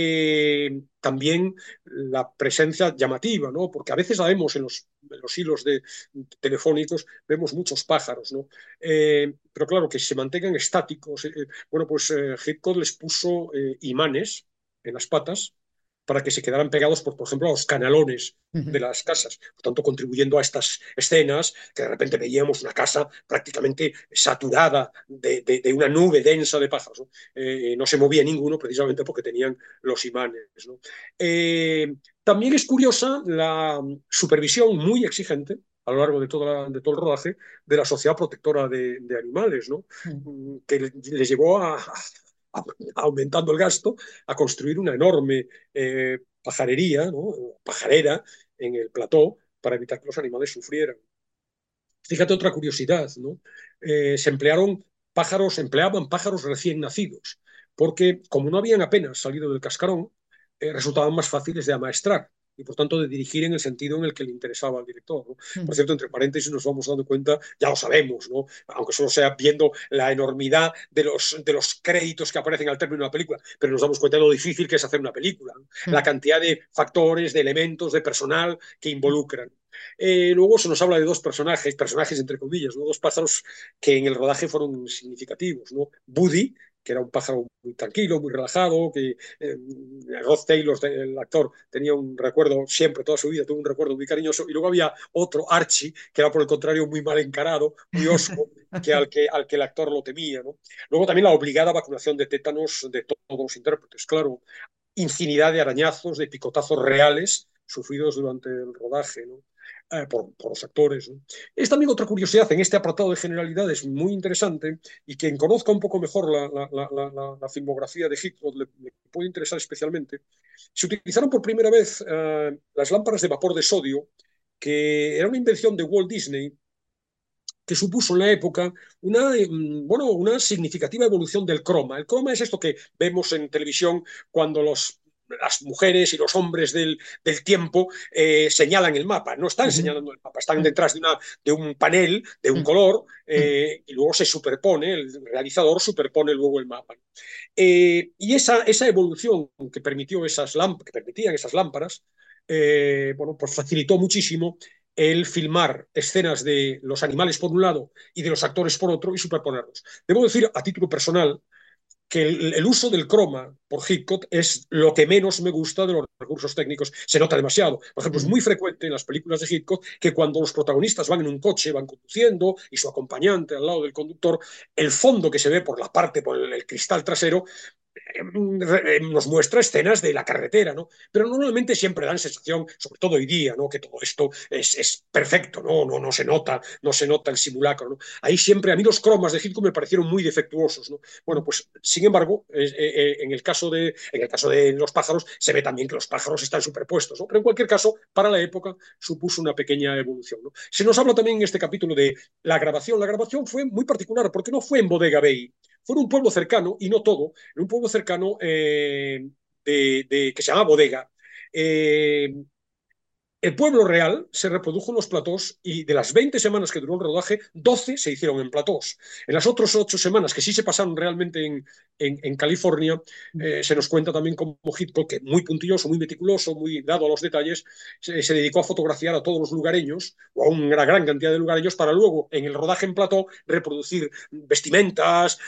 También la presencia llamativa, ¿no? Porque a veces la vemos en los hilos telefónicos, vemos muchos pájaros, ¿no? Pero claro, que se mantengan estáticos. Bueno, pues Hitchcock les puso imanes en las patas para que se quedaran pegados, por ejemplo, a los canalones de las casas, por tanto, contribuyendo a estas escenas que de repente veíamos una casa prácticamente saturada de una nube densa de pájaros. No se movía ninguno precisamente porque tenían los imanes, ¿no? También es curiosa la supervisión muy exigente a lo largo de todo el rodaje de la Sociedad Protectora de Animales, ¿no? Que les llevó aumentando el gasto, a construir una enorme pajarería, ¿no? Pajarera en el plató para evitar que los animales sufrieran. Fíjate otra curiosidad, ¿no? Empleaban pájaros recién nacidos, porque como no habían apenas salido del cascarón, resultaban más fáciles de amaestrar. y por tanto de dirigir en el sentido en el que le interesaba al director, ¿no? Por Mm. cierto, entre paréntesis nos vamos dando cuenta, ya lo sabemos, ¿no? Aunque solo sea viendo la enormidad de los créditos que aparecen al término de una película, pero nos damos cuenta de lo difícil que es hacer una película, ¿no? La Mm. cantidad de factores, de elementos, de personal que involucran. Luego se nos habla de dos personajes entre comillas, ¿no? Dos pájaros que en el rodaje fueron significativos, ¿no? Buddy, que era un pájaro muy tranquilo, muy relajado, que Rod Taylor, el actor, tenía un recuerdo siempre, toda su vida, tuvo un recuerdo muy cariñoso, y luego había otro, Archie, que era por el contrario muy mal encarado, muy osco, al que el actor lo temía, ¿no? Luego también la obligada vacunación de tétanos de todos los intérpretes, claro, infinidad de arañazos, de picotazos reales sufridos durante el rodaje, ¿no? Por los actores, ¿no? Es también otra curiosidad en este apartado de generalidades muy interesante, y quien conozca un poco mejor la filmografía de Hitchcock le puede interesar especialmente. Se utilizaron por primera vez las lámparas de vapor de sodio, que era una invención de Walt Disney, que supuso en la época bueno, una significativa evolución del croma. El croma es esto que vemos en televisión cuando las mujeres y los hombres del tiempo señalan el mapa. No están señalando el mapa, están detrás de un panel, de un color, y luego se superpone, el realizador superpone luego el mapa. Y esa evolución que permitían esas lámparas, bueno, pues facilitó muchísimo el filmar escenas de los animales por un lado y de los actores por otro y superponerlos. Debo decir, a título personal, que el uso del croma por Hitchcock es lo que menos me gusta de los recursos técnicos. Se nota demasiado. Por ejemplo, es muy frecuente en las películas de Hitchcock que cuando los protagonistas van en un coche, van conduciendo, y su acompañante al lado del conductor, el fondo que se ve por la parte, por el cristal trasero, nos muestra escenas de la carretera, ¿no? Pero normalmente siempre dan sensación, sobre todo hoy día, ¿no? Que todo esto es perfecto, no se nota el simulacro, ¿no? Ahí siempre, a mí los cromas de Hitchcock me parecieron muy defectuosos, ¿no? Bueno, pues sin embargo, en el caso de los pájaros, se ve también que los pájaros están superpuestos, ¿no? Pero en cualquier caso, para la época supuso una pequeña evolución, ¿no? Se nos habla también en este capítulo de la grabación. La grabación fue muy particular porque no fue en Bodega Bay, fue en un pueblo cercano, y no todo, en un pueblo cercano que se llama Bodega. El pueblo real se reprodujo en los platós, y de las 20 semanas que duró el rodaje, 12 se hicieron en platós. En las otras 8 semanas que sí se pasaron realmente en California, se nos cuenta también como Hitchcock, que muy puntilloso, muy meticuloso, muy dado a los detalles, se dedicó a fotografiar a todos los lugareños, o a una gran cantidad de lugareños, para luego en el rodaje en plató reproducir vestimentas,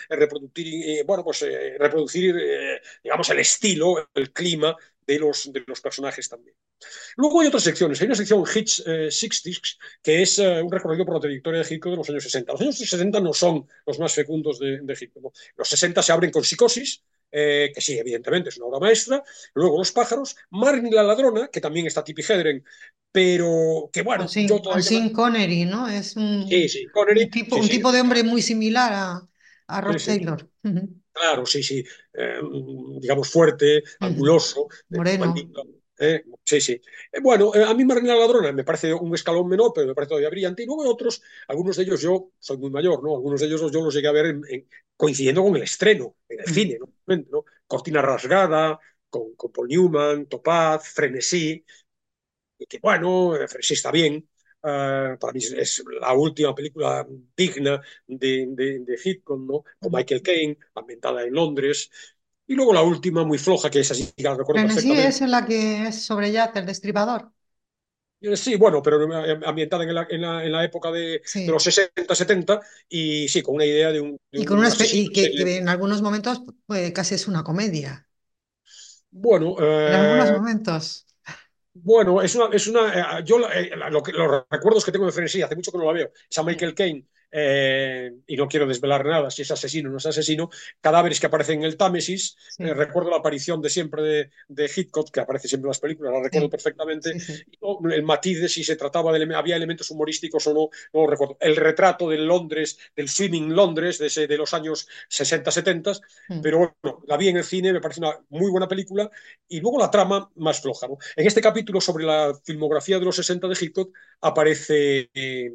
reproducir, digamos, el estilo, el clima de los personajes también. Luego hay otras secciones. Hay una sección Hits 60s, que es un recorrido por la trayectoria de Hitchcock de los años 60. Los años 60 no son los más fecundos de Hitchcock, ¿no? Los 60 se abren con Psicosis, que sí, evidentemente es una obra maestra. Luego Los pájaros, Marnie la ladrona, que también está Tippi Hedren, pero que bueno, yo Con todavía... Sean Connery, ¿no? Es Sí, sí, Connery, sí, un sí, tipo de hombre muy similar a sí, Rod sí, Taylor. claro, sí, sí, digamos fuerte, anguloso, Moreno. mandito. Sí, sí. Bueno, a mí Marina la Ladrona me parece un escalón menor, pero me parece todavía brillante. Y luego hay otros, algunos de ellos yo soy muy mayor, ¿no? Algunos de ellos yo los llegué a ver coincidiendo con el estreno en el cine, ¿no? Cortina rasgada, con Paul Newman, Topaz, Frenesí, y que bueno, Frenesí está bien. Para mí es la última película digna de Hitchcock, ¿no? Con Michael Caine, ambientada en Londres. Y luego la última, muy floja, que es así, que la recuerdo Frenesí es perfectamente. en la que es sobre Jack, el destripador. Sí, bueno, pero ambientada en la época de los Sí. 60, 70, y sí, con una idea de Y, con un asesino y en serie. que en algunos momentos pues, casi es una comedia. Bueno, En algunos momentos. bueno, yo los recuerdos que tengo de Frenesí, hace mucho que no la veo, es a Sí, Michael Caine, y no quiero desvelar nada, si es asesino o no es asesino, cadáveres que aparecen en el Támesis. sí, Recuerdo la aparición de siempre de Hitchcock, que aparece siempre en las películas, la recuerdo sí, perfectamente. sí, sí. Y no, el matiz de si se trataba había elementos humorísticos o no, no lo recuerdo. El retrato del Londres, del swimming Londres, de los años 60, 70, Mm. pero bueno, la vi en el cine, me parece una muy buena película, y luego la trama más floja, ¿no? En este capítulo sobre la filmografía de los 60 de Hitchcock aparece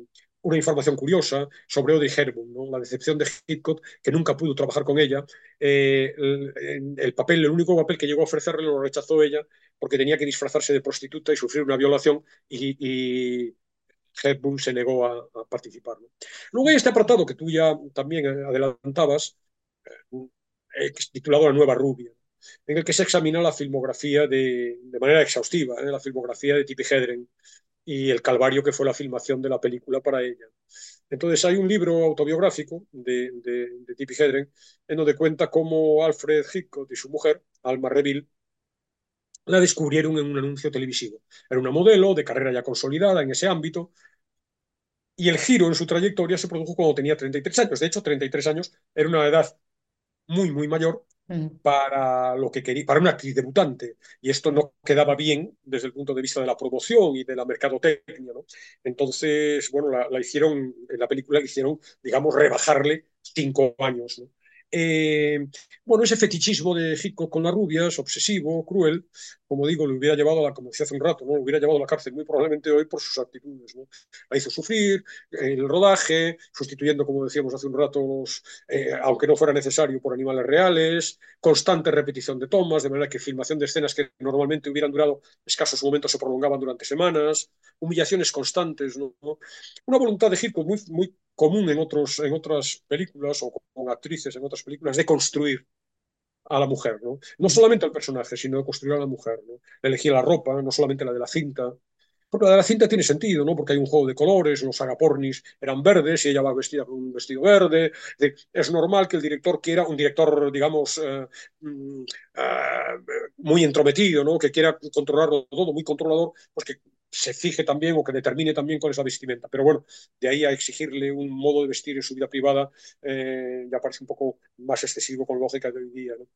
una información curiosa sobre Audrey Hepburn, ¿no? La decepción de Hitchcock, que nunca pudo trabajar con ella. El único papel que llegó a ofrecerle lo rechazó ella porque tenía que disfrazarse de prostituta y sufrir una violación y Hepburn se negó a participar, ¿no? Luego hay este apartado que tú ya también adelantabas, titulado La Nueva Rubia, en el que se examina la filmografía de manera exhaustiva, la filmografía de Tippi Hedren y el calvario que fue la filmación de la película para ella. Entonces hay un libro autobiográfico de Tippi Hedren en donde cuenta cómo Alfred Hitchcock y su mujer, Alma Reville, la descubrieron en un anuncio televisivo. Era una modelo de carrera ya consolidada en ese ámbito y el giro en su trayectoria se produjo cuando tenía 33 años. De hecho, 33 años era una edad muy, muy mayor Mm, para lo que quería, para una actriz debutante. Y esto no quedaba bien desde el punto de vista de la promoción y de la mercadotecnia, ¿no? Entonces, bueno, la hicieron, en la película hicieron, digamos, rebajarle 5 años, ¿no? Bueno, ese fetichismo de Hitchcock con las rubias, obsesivo, cruel, como digo, le hubiera llevado a la, como decía hace un rato, ¿no? Le hubiera llevado a la cárcel muy probablemente hoy por sus actitudes, ¿no? La hizo sufrir en el rodaje, sustituyendo, como decíamos hace un rato, aunque no fuera necesario, por animales reales, constante repetición de tomas, de manera que filmación de escenas que normalmente hubieran durado escasos momentos se prolongaban durante semanas, humillaciones constantes, ¿no? Una voluntad de Hitchcock muy, muy común en otras películas o con actrices en otras películas de construir a la mujer, ¿no? No mm. solamente al personaje, sino de construir a la mujer, ¿no? Elegir la ropa, no solamente la de la cinta. Porque la de la cinta tiene sentido, ¿no? Porque hay un juego de colores, los agapornis eran verdes y ella va vestida con un vestido verde. Es normal que el director quiera, un director, digamos, muy entrometido, ¿no? Que quiera controlarlo todo, muy controlador, pues que se fije también o que determine también cuál es la vestimenta. Pero bueno, de ahí a exigirle un modo de vestir en su vida privada, ya parece un poco más excesivo con lógica de hoy día, ¿no?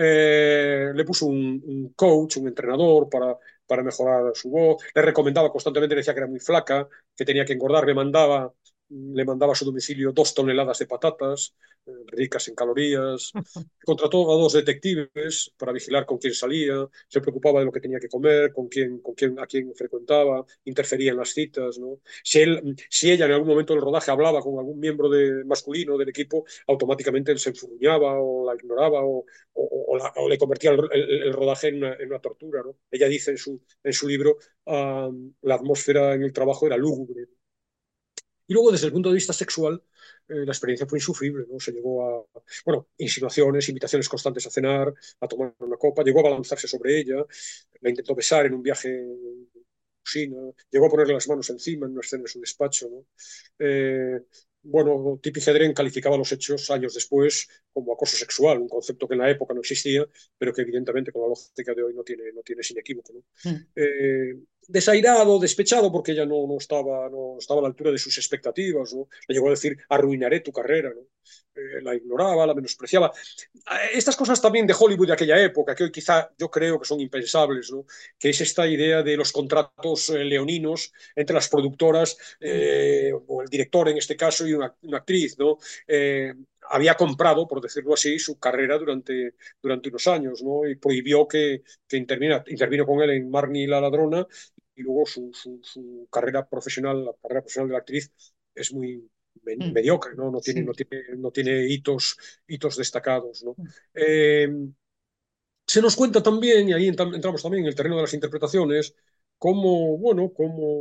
Le puso un coach, un entrenador para mejorar su voz, le recomendaba constantemente, le decía que era muy flaca, que tenía que engordar, le mandaba a su domicilio 2 toneladas de patatas, ricas en calorías, contrató a 2 detectives para vigilar con quién salía, se preocupaba de lo que tenía que comer, a quién frecuentaba, interfería en las citas, ¿no? Si ella en algún momento del rodaje hablaba con algún miembro masculino del equipo, automáticamente él se enfurruñaba o la ignoraba o le convertía el rodaje en una tortura, ¿no? Ella dice en su libro, la atmósfera en el trabajo era lúgubre. Y luego, desde el punto de vista sexual, la experiencia fue insufrible, ¿no? Se llegó bueno, insinuaciones, invitaciones constantes a cenar, a tomar una copa, llegó a balanzarse sobre ella, la intentó besar en un viaje en China, llegó a ponerle las manos encima en una escena en su despacho, ¿no? Bueno, Tippi Hedren calificaba los hechos años después como acoso sexual, un concepto que en la época no existía, pero que evidentemente con la lógica de hoy no tiene sin equívoco, ¿no? Mm. Desairado, despechado, porque ella no estaba a la altura de sus expectativas, ¿no? Le llegó a decir, arruinaré tu carrera, ¿no? La ignoraba, la menospreciaba. Estas cosas también de Hollywood de aquella época, que hoy quizá yo creo que son impensables, ¿no? Que es esta idea de los contratos leoninos entre las productoras, o el director en este caso, y una actriz, ¿no? Había comprado, por decirlo así, su carrera durante unos años, ¿no? Y prohibió que intervino con él en Marnie la ladrona, y luego su carrera profesional, la carrera profesional de la actriz, es muy Mm. mediocre, ¿no? No tiene, Sí. no tiene, no tiene hitos destacados, ¿no? Eh, Se nos cuenta también, y ahí entramos también en el terreno de las interpretaciones, cómo, bueno,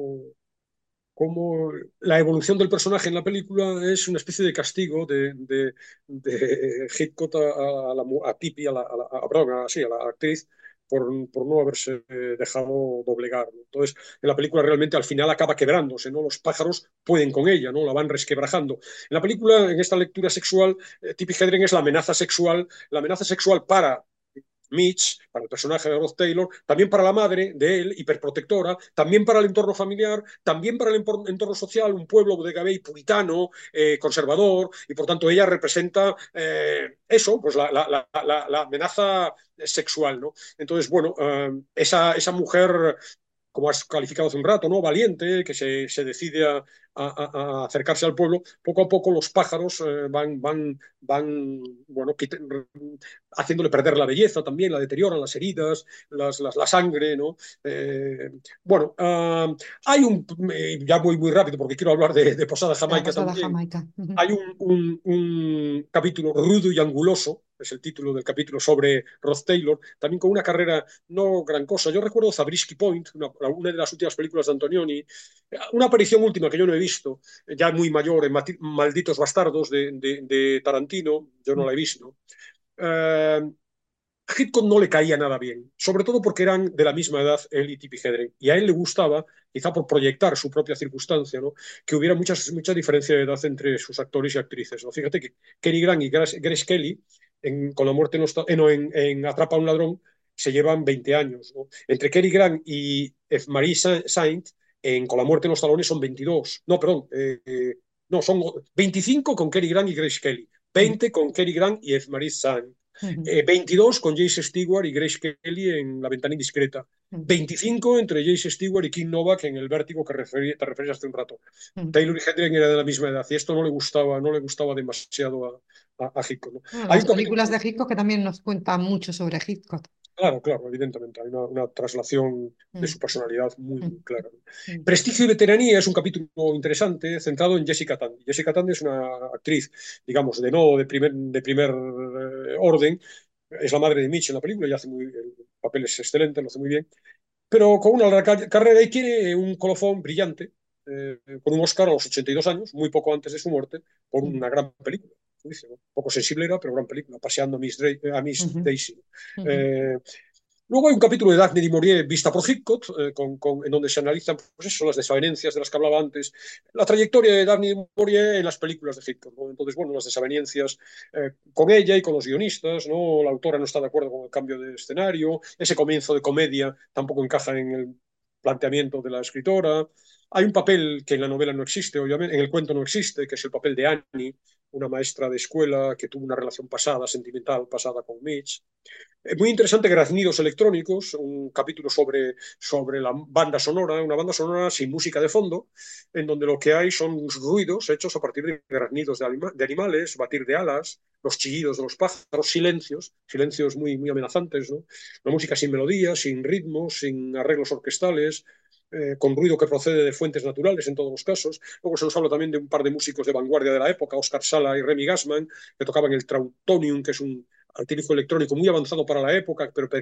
cómo la evolución del personaje en la película es una especie de castigo de Hitchcock a Tippi, perdón, sí, a la actriz, por no haberse dejado doblegar, ¿no? Entonces, en la película realmente al final acaba quebrándose, ¿no? Los pájaros pueden con ella, ¿no? La van resquebrajando. En la película, en esta lectura sexual, Tippi Hedren es la amenaza sexual para Mitch, para el personaje de Rod Taylor, también para la madre de él, hiperprotectora, también para el entorno familiar, también para el entorno social, un pueblo bodega bay puritano, conservador, y por tanto ella representa eso, pues la amenaza sexual, ¿no? Entonces, bueno, esa mujer como has calificado hace un rato, ¿no? Valiente, que se decide a acercarse al pueblo, poco a poco los pájaros van bueno, haciéndole perder la belleza también, la deterioran, las heridas, la sangre, ¿no? Bueno, hay ya voy muy rápido porque quiero hablar de Posada De la Jamaica posada también. Jamaica. Hay un capítulo rudo y anguloso, es el título del capítulo sobre Rod Taylor, también con una carrera no gran cosa. Yo recuerdo Zabriskie Point, una de las últimas películas de Antonioni, una aparición última que yo no he visto, ya muy mayor, en Malditos Bastardos de Tarantino, yo no la he visto. Hitchcock no le caía nada bien, sobre todo porque eran de la misma edad él y Tippi Hedren, y a él le gustaba, quizá por proyectar su propia circunstancia, ¿no? Que hubiera mucha diferencia de edad entre sus actores y actrices, ¿no? Fíjate que Cary Grant y Grace Kelly Con la muerte no está, no, en Atrapa a un ladrón se llevan 20 años, ¿no? Entre Cary Grant y Marie Saint Con la muerte en los talones son 22, no, perdón, no, son 25 con Cary Grant y Grace Kelly, 20 con Cary Grant y Marie Saint. 22 con Jace Stewart y Grace Kelly en La ventana indiscreta. 25 entre Jace Stewart y King Novak en El vértigo que te referías hace un rato. Taylor y Hedren era de la misma edad y esto no le gustaba demasiado a Hitchcock, ¿no? Bueno, Hay las un capítulo, películas de Hitchcock que también nos cuentan mucho sobre Hitchcock. claro, evidentemente, hay una traslación de Mm, su personalidad muy, mm, muy clara. mm. Prestigio y veteranía es un capítulo interesante centrado en Jessica Tandy. Jessica Tandy es una actriz, digamos, de primer orden. Es la madre de Mitch en la película y el papel es excelente, lo hace muy bien, pero con una larga carrera y quiere un colofón brillante, con un Oscar a los 82 años, muy poco antes de su muerte, por una gran película. Dice, ¿no? Un poco sensible era, pero gran película, Paseando a Miss Ujú, Daisy. ujú. Eh, Luego hay un capítulo de Daphne du Maurier vista por Hitchcock, en donde se analizan pues eso, las desavenencias de las que hablaba antes, la trayectoria de Daphne du Maurier en las películas de Hitchcock, ¿no? Entonces, bueno, las desavenencias con ella y con los guionistas, ¿no? La autora no está de acuerdo con el cambio de escenario, ese comienzo de comedia tampoco encaja en el planteamiento de la escritora. Hay un papel que en la novela no existe, obviamente, en el cuento no existe, que es el papel de Annie, una maestra de escuela que tuvo una relación sentimental pasada con Mitch. Muy interesante, Graznidos Electrónicos, un capítulo sobre la banda sonora, una banda sonora sin música de fondo, en donde lo que hay son ruidos hechos a partir de graznidos de animales, batir de alas, los chillidos de los pájaros, silencios muy, muy amenazantes, ¿no? Una música sin melodía, sin ritmos, sin arreglos orquestales, con ruido que procede de fuentes naturales en todos los casos. Luego se nos habla también de un par de músicos de vanguardia de la época, Oscar Sala y Remy Gassman, que tocaban el trautonium, que es un altílico electrónico muy avanzado para la época, pero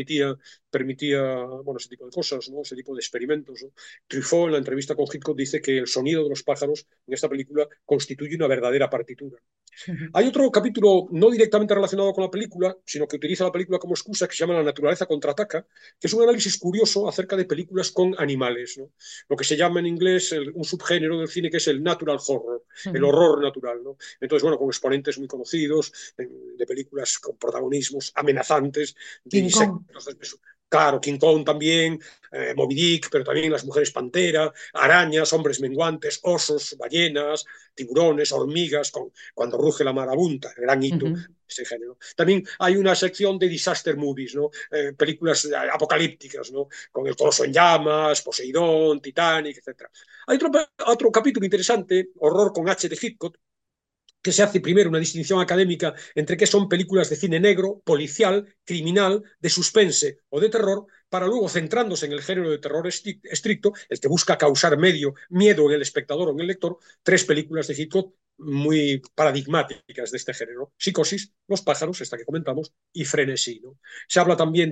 permitía bueno, ese tipo de cosas, ¿no? Ese tipo de experimentos, ¿no? Truffaut, en la entrevista con Hitchcock, dice que el sonido de los pájaros en esta película constituye una verdadera partitura. Ujú. Hay otro capítulo no directamente relacionado con la película, sino que utiliza la película como excusa, que se llama La naturaleza contraataca, que es un análisis curioso acerca de películas con animales, ¿no? Lo que se llama en inglés un subgénero del cine que es el natural horror, el Ujú. horror natural, ¿no? Entonces, bueno, con exponentes muy conocidos de películas con protagonismos amenazantes, de King Kong. insectos, claro, King Kong también, Moby Dick, pero también las mujeres pantera, arañas, hombres menguantes, osos, ballenas, tiburones, hormigas, cuando ruge la marabunta, el gran hito Ujú. de ese género. También hay una sección de disaster movies, ¿no? Películas apocalípticas, ¿no? Con El Coloso en Llamas, Poseidón, Titanic, etc. Hay otro capítulo interesante, Horror con H de Hitchcock, que se hace primero una distinción académica entre qué son películas de cine negro, policial, criminal, de suspense o de terror, para luego, centrándose en el género de terror estricto, el que busca causar miedo en el espectador o en el lector, tres películas de Hitchcock muy paradigmáticas de este género: Psicosis, Los pájaros, esta que comentamos, y Frenesí, ¿no? Se habla también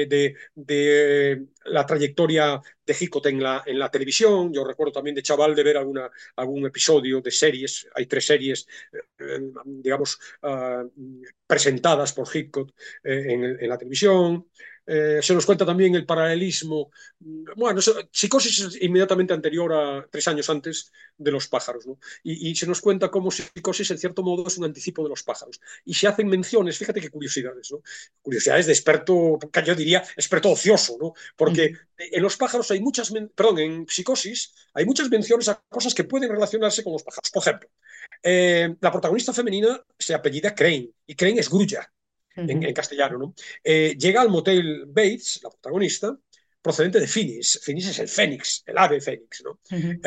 de la trayectoria de Hitchcock en la televisión. Yo recuerdo también de chaval de ver algún episodio de series, hay tres series digamos, presentadas por Hitchcock en la televisión. Se nos cuenta también el paralelismo. Bueno, Psicosis es inmediatamente anterior 3 años antes de Los pájaros, ¿no? Y se nos cuenta cómo Psicosis, en cierto modo, es un anticipo de Los pájaros. Y se hacen menciones, fíjate qué curiosidades, ¿no? Curiosidades de experto, yo diría, experto ocioso, ¿no? Porque Ujú. en Los pájaros hay perdón, en Psicosis hay muchas menciones a cosas que pueden relacionarse con los pájaros. Por ejemplo, la protagonista femenina se apellida Crane y Crane es grulla en Ujú. castellano, ¿no? Llega al motel Bates, la protagonista, procedente de Finis. Finis es el fénix, el ave fénix, ¿no? Ujú.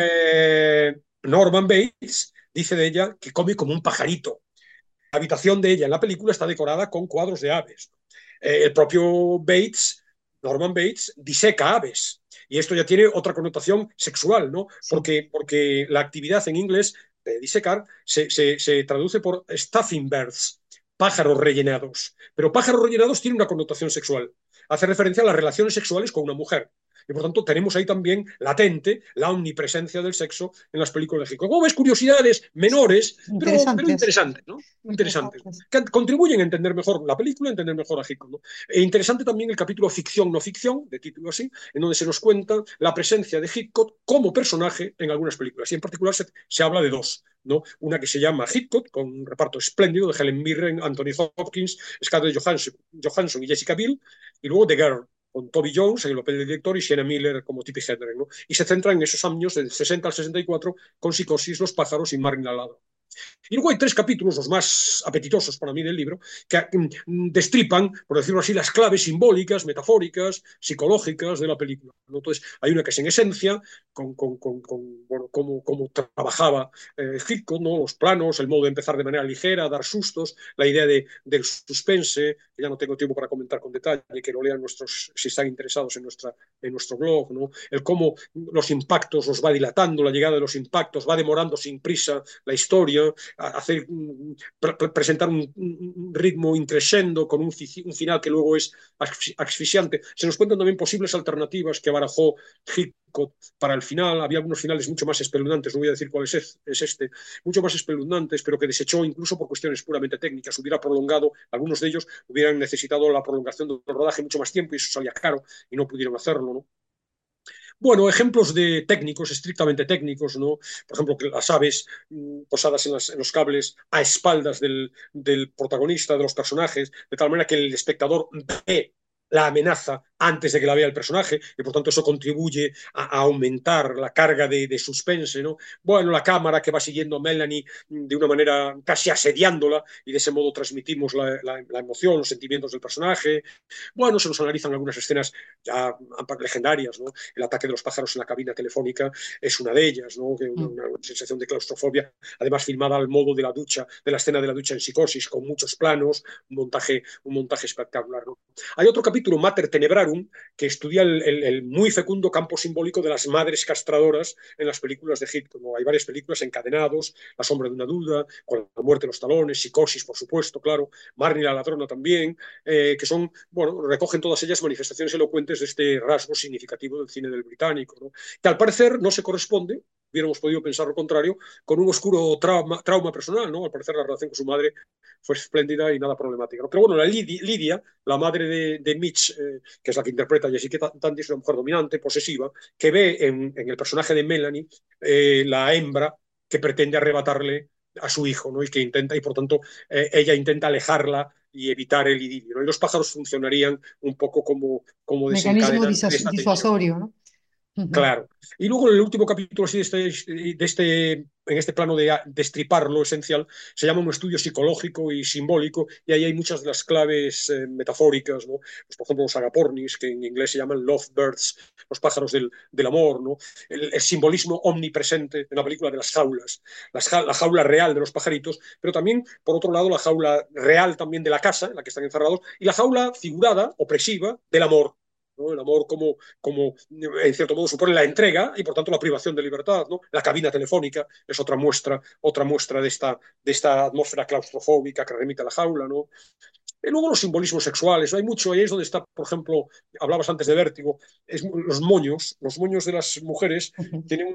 Norman Bates dice de ella que come como un pajarito. La habitación de ella en la película está decorada con cuadros de aves. El propio Bates, Norman Bates, diseca aves. Y esto ya tiene otra connotación sexual, ¿no? Sí, Porque la actividad en inglés de disecar se traduce por stuffing birds, pájaros rellenados. Pero pájaros rellenados tiene una connotación sexual. Hace referencia a las relaciones sexuales con una mujer. Y por tanto tenemos ahí también latente la omnipresencia del sexo en las películas de Hitchcock. Como ves, curiosidades sí. menores, pero Interesantes, interesantes, ¿no? Interesantes, interesantes. que contribuyen a entender mejor la película, a entender mejor a Hitchcock, ¿no? E interesante también el capítulo ficción, no ficción, de título así, en donde se nos cuenta la presencia de Hitchcock como personaje en algunas películas. Y en particular se habla de dos, ¿no? Una que se llama Hitchcock, con un reparto espléndido de Helen Mirren, Anthony Hopkins, Scarlett Johansson y Jessica Biel, y luego The Girl, con Toby Jones en el papel de director y Sienna Miller como Tippi Hedren, ¿no? Y se centra en esos años del 60 al 64 con Psicosis, Los pájaros y Martin Alado. Y luego hay tres capítulos, los más apetitosos para mí del libro, que destripan, por decirlo así, las claves simbólicas, metafóricas, psicológicas de la película. ¿No? Entonces, hay una que es en esencia, bueno, cómo trabajaba Hitchcock, ¿no? Los planos, el modo de empezar de manera ligera, dar sustos, la idea del suspense, que ya no tengo tiempo para comentar con detalle, que lo lean nuestros, si están interesados en nuestro blog, ¿no? El cómo los impactos los va dilatando, la llegada de los impactos va demorando sin prisa la historia, hacer, presentar un ritmo increscendo con un final que luego es asfixiante. Se nos cuentan también posibles alternativas que barajó Hitchcock para el final. Había algunos finales mucho más espeluznantes, no voy a decir cuál es este, mucho más espeluznantes, pero que desechó incluso por cuestiones puramente técnicas. Hubiera prolongado, algunos de ellos hubieran necesitado la prolongación del rodaje mucho más tiempo y eso salía caro y no pudieron hacerlo, ¿no? Bueno, ejemplos de técnicos, estrictamente técnicos, ¿no? Por ejemplo, que las aves posadas en los cables a espaldas del protagonista, de los personajes, de tal manera que el espectador ve la amenaza antes de que la vea el personaje y por tanto eso contribuye a aumentar la carga de suspense, ¿no? Bueno, la cámara que va siguiendo a Melanie de una manera casi asediándola y de ese modo transmitimos la emoción, los sentimientos del personaje. Bueno, se nos analizan algunas escenas ya legendarias, ¿no? El ataque de los pájaros en la cabina telefónica es una de ellas, ¿no? Que una sensación de claustrofobia, además filmada al modo de la ducha, de la escena de la ducha en Psicosis, con muchos planos, un montaje espectacular, ¿no? Hay otro capítulo, Mater Tenebrarum, que estudia el muy fecundo campo simbólico de las madres castradoras en las películas de Hitchcock, ¿no? Hay varias películas, Encadenados, La sombra de una duda, Con la muerte de los talones, Psicosis, por supuesto, claro, Marnie la ladrona también, que son, bueno, recogen todas ellas manifestaciones elocuentes de este rasgo significativo del cine del británico, ¿no? Que al parecer no se corresponde, hubiéramos podido pensar lo contrario, con un oscuro trauma personal, ¿no? Al parecer la relación con su madre fue espléndida y nada problemática, ¿no? Pero bueno, Lidia, la madre de Mitch, que es la que interpreta a Jessica Tandy, es una mujer dominante, posesiva, que ve en el personaje de Melanie la hembra que pretende arrebatarle a su hijo, ¿no? Y que intenta, y por tanto, ella intenta alejarla y evitar el idilio, ¿no? Y los pájaros funcionarían un poco como Mecanismo desencadenante de esta tensión. disuasorio, ¿no? Ujú. Claro. Y luego en el último capítulo así en este plano de destripar lo esencial, se llama un estudio psicológico y simbólico, y ahí hay muchas de las claves metafóricas, ¿no? Pues, por ejemplo, los agapornis, que en inglés se llaman lovebirds, los pájaros del amor, ¿no? El simbolismo omnipresente en la película de las jaulas, la jaula real de los pajaritos, pero también, por otro lado, la jaula real también de la casa, en la que están encerrados, y la jaula figurada, opresiva, del amor. ¿No? El amor como, en cierto modo, supone la entrega y, por tanto, la privación de libertad, ¿no? La cabina telefónica es otra muestra de esta atmósfera claustrofóbica que remite a la jaula, ¿no? Y luego los simbolismos sexuales, hay mucho, ahí es donde está, por ejemplo, hablabas antes de vértigo, los moños de las mujeres tienen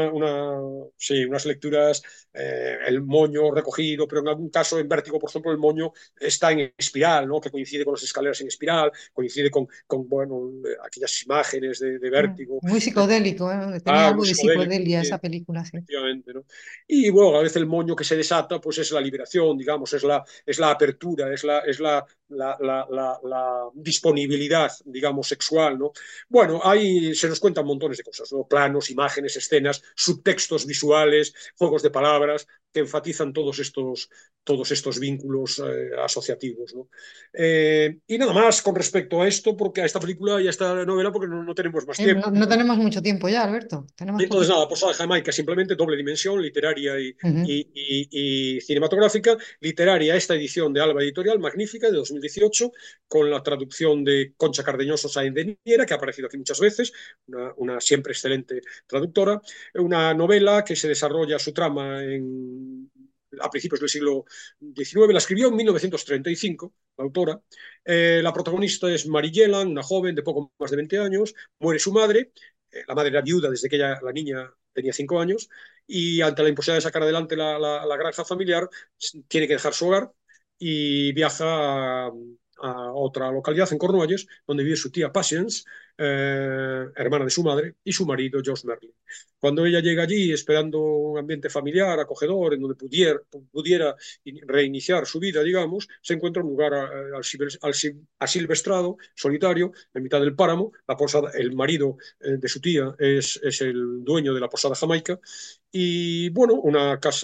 sí, unas lecturas, el moño recogido, pero en algún caso en vértigo, por ejemplo, el moño está en espiral, ¿no? Que coincide con las escaleras en espiral, coincide con bueno, aquellas imágenes de vértigo. Muy psicodélico, ¿eh? Tenía algo Muy de psicodélico psicodelia esa también, película, sí. efectivamente, ¿no? Y bueno, a veces el moño que se desata, pues es la liberación, digamos, es la apertura, es la la disponibilidad, digamos, sexual, ¿no? Bueno, ahí se nos cuentan montones de cosas, ¿no? Planos, imágenes, escenas, subtextos visuales, juegos de palabras que enfatizan todos estos vínculos asociativos, ¿no? Y nada más con respecto a esto, porque a esta película y a esta novela, porque no tenemos más tiempo. No tenemos mucho tiempo ya, Alberto. Tenemos Entonces, poquito. nada, Posada de Jamaica, simplemente doble dimensión, literaria Ujú. y cinematográfica. Literaria, esta edición de Alba Editorial, magnífica, de 2018, con la traducción de Concha Cardeñoso Sáenz de Niera, que ha aparecido aquí muchas veces, una siempre excelente traductora. Una novela que se desarrolla su trama a principios del siglo XIX, la escribió en 1935, la autora. La protagonista es Mary Yelland, una joven de poco más de 20 años, muere su madre, la madre era viuda desde que la niña tenía 5 años, y ante la imposibilidad de sacar adelante la granja familiar, tiene que dejar su hogar y viaja a otra localidad en Cornualles, donde vive su tía Patience, hermana de su madre, y su marido, George Merlin. Cuando ella llega allí, esperando un ambiente familiar, acogedor, en donde pudiera reiniciar su vida, digamos, se encuentra un lugar asilvestrado, solitario, en mitad del páramo. El marido de su tía es el dueño de la posada Jamaica, y bueno, una casa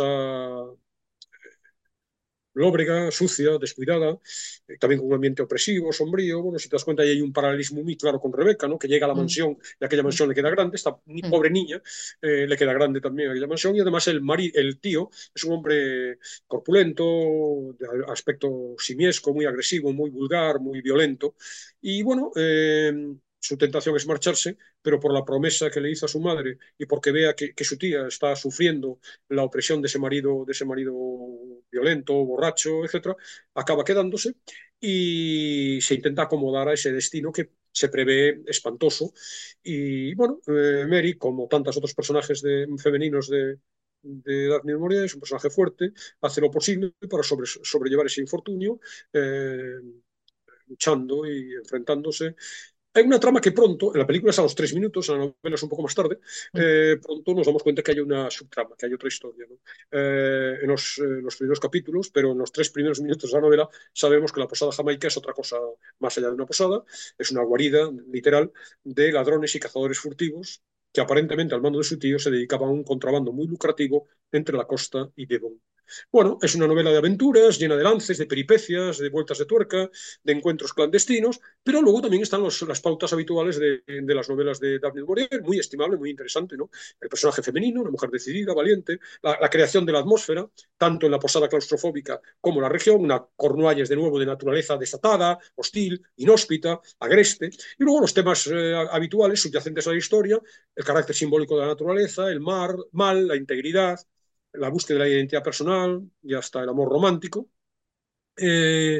lóbrega, sucia, descuidada, también con un ambiente opresivo, sombrío. Bueno, si te das cuenta, ahí hay un paralelismo muy claro con Rebeca, ¿no? Que llega a la Mm, mansión y aquella mm, mansión le queda grande, esta mm. pobre niña le queda grande también aquella mansión, y además el tío es un hombre corpulento, de aspecto simiesco, muy agresivo, muy vulgar, muy violento, y bueno, su tentación es marcharse, pero por la promesa que le hizo a su madre y porque vea que su tía está sufriendo la opresión de ese marido violento, borracho, etcétera, acaba quedándose y se intenta acomodar a ese destino que se prevé espantoso. Y bueno, Mary, como tantos otros personajes femeninos de Daphne du Maurier, es un personaje fuerte, hace lo posible para sobrellevar ese infortunio, luchando y enfrentándose. Hay una trama que pronto, en la película es a los 3 minutos, en la novela es un poco más tarde, Mm. pronto nos damos cuenta que hay una subtrama, que hay otra historia, ¿no? En los primeros capítulos, pero en los 3 primeros minutos de la novela sabemos que la posada Jamaica es otra cosa más allá de una posada, es una guarida literal de ladrones y cazadores furtivos que aparentemente al mando de su tío se dedicaban a un contrabando muy lucrativo entre la costa y Devon. Bueno, es una novela de aventuras, llena de lances, de peripecias, de vueltas de tuerca, de encuentros clandestinos, pero luego también están las pautas habituales de las novelas de Daphne du Maurier, muy estimable, muy interesante, ¿no? El personaje femenino, una mujer decidida, valiente, la creación de la atmósfera, tanto en la posada claustrofóbica como en la región, una Cornualles de nuevo de naturaleza desatada, hostil, inhóspita, agreste, y luego los temas habituales subyacentes a la historia, el carácter simbólico de la naturaleza, el mal, la integridad, la búsqueda de la identidad personal y hasta el amor romántico. Eh,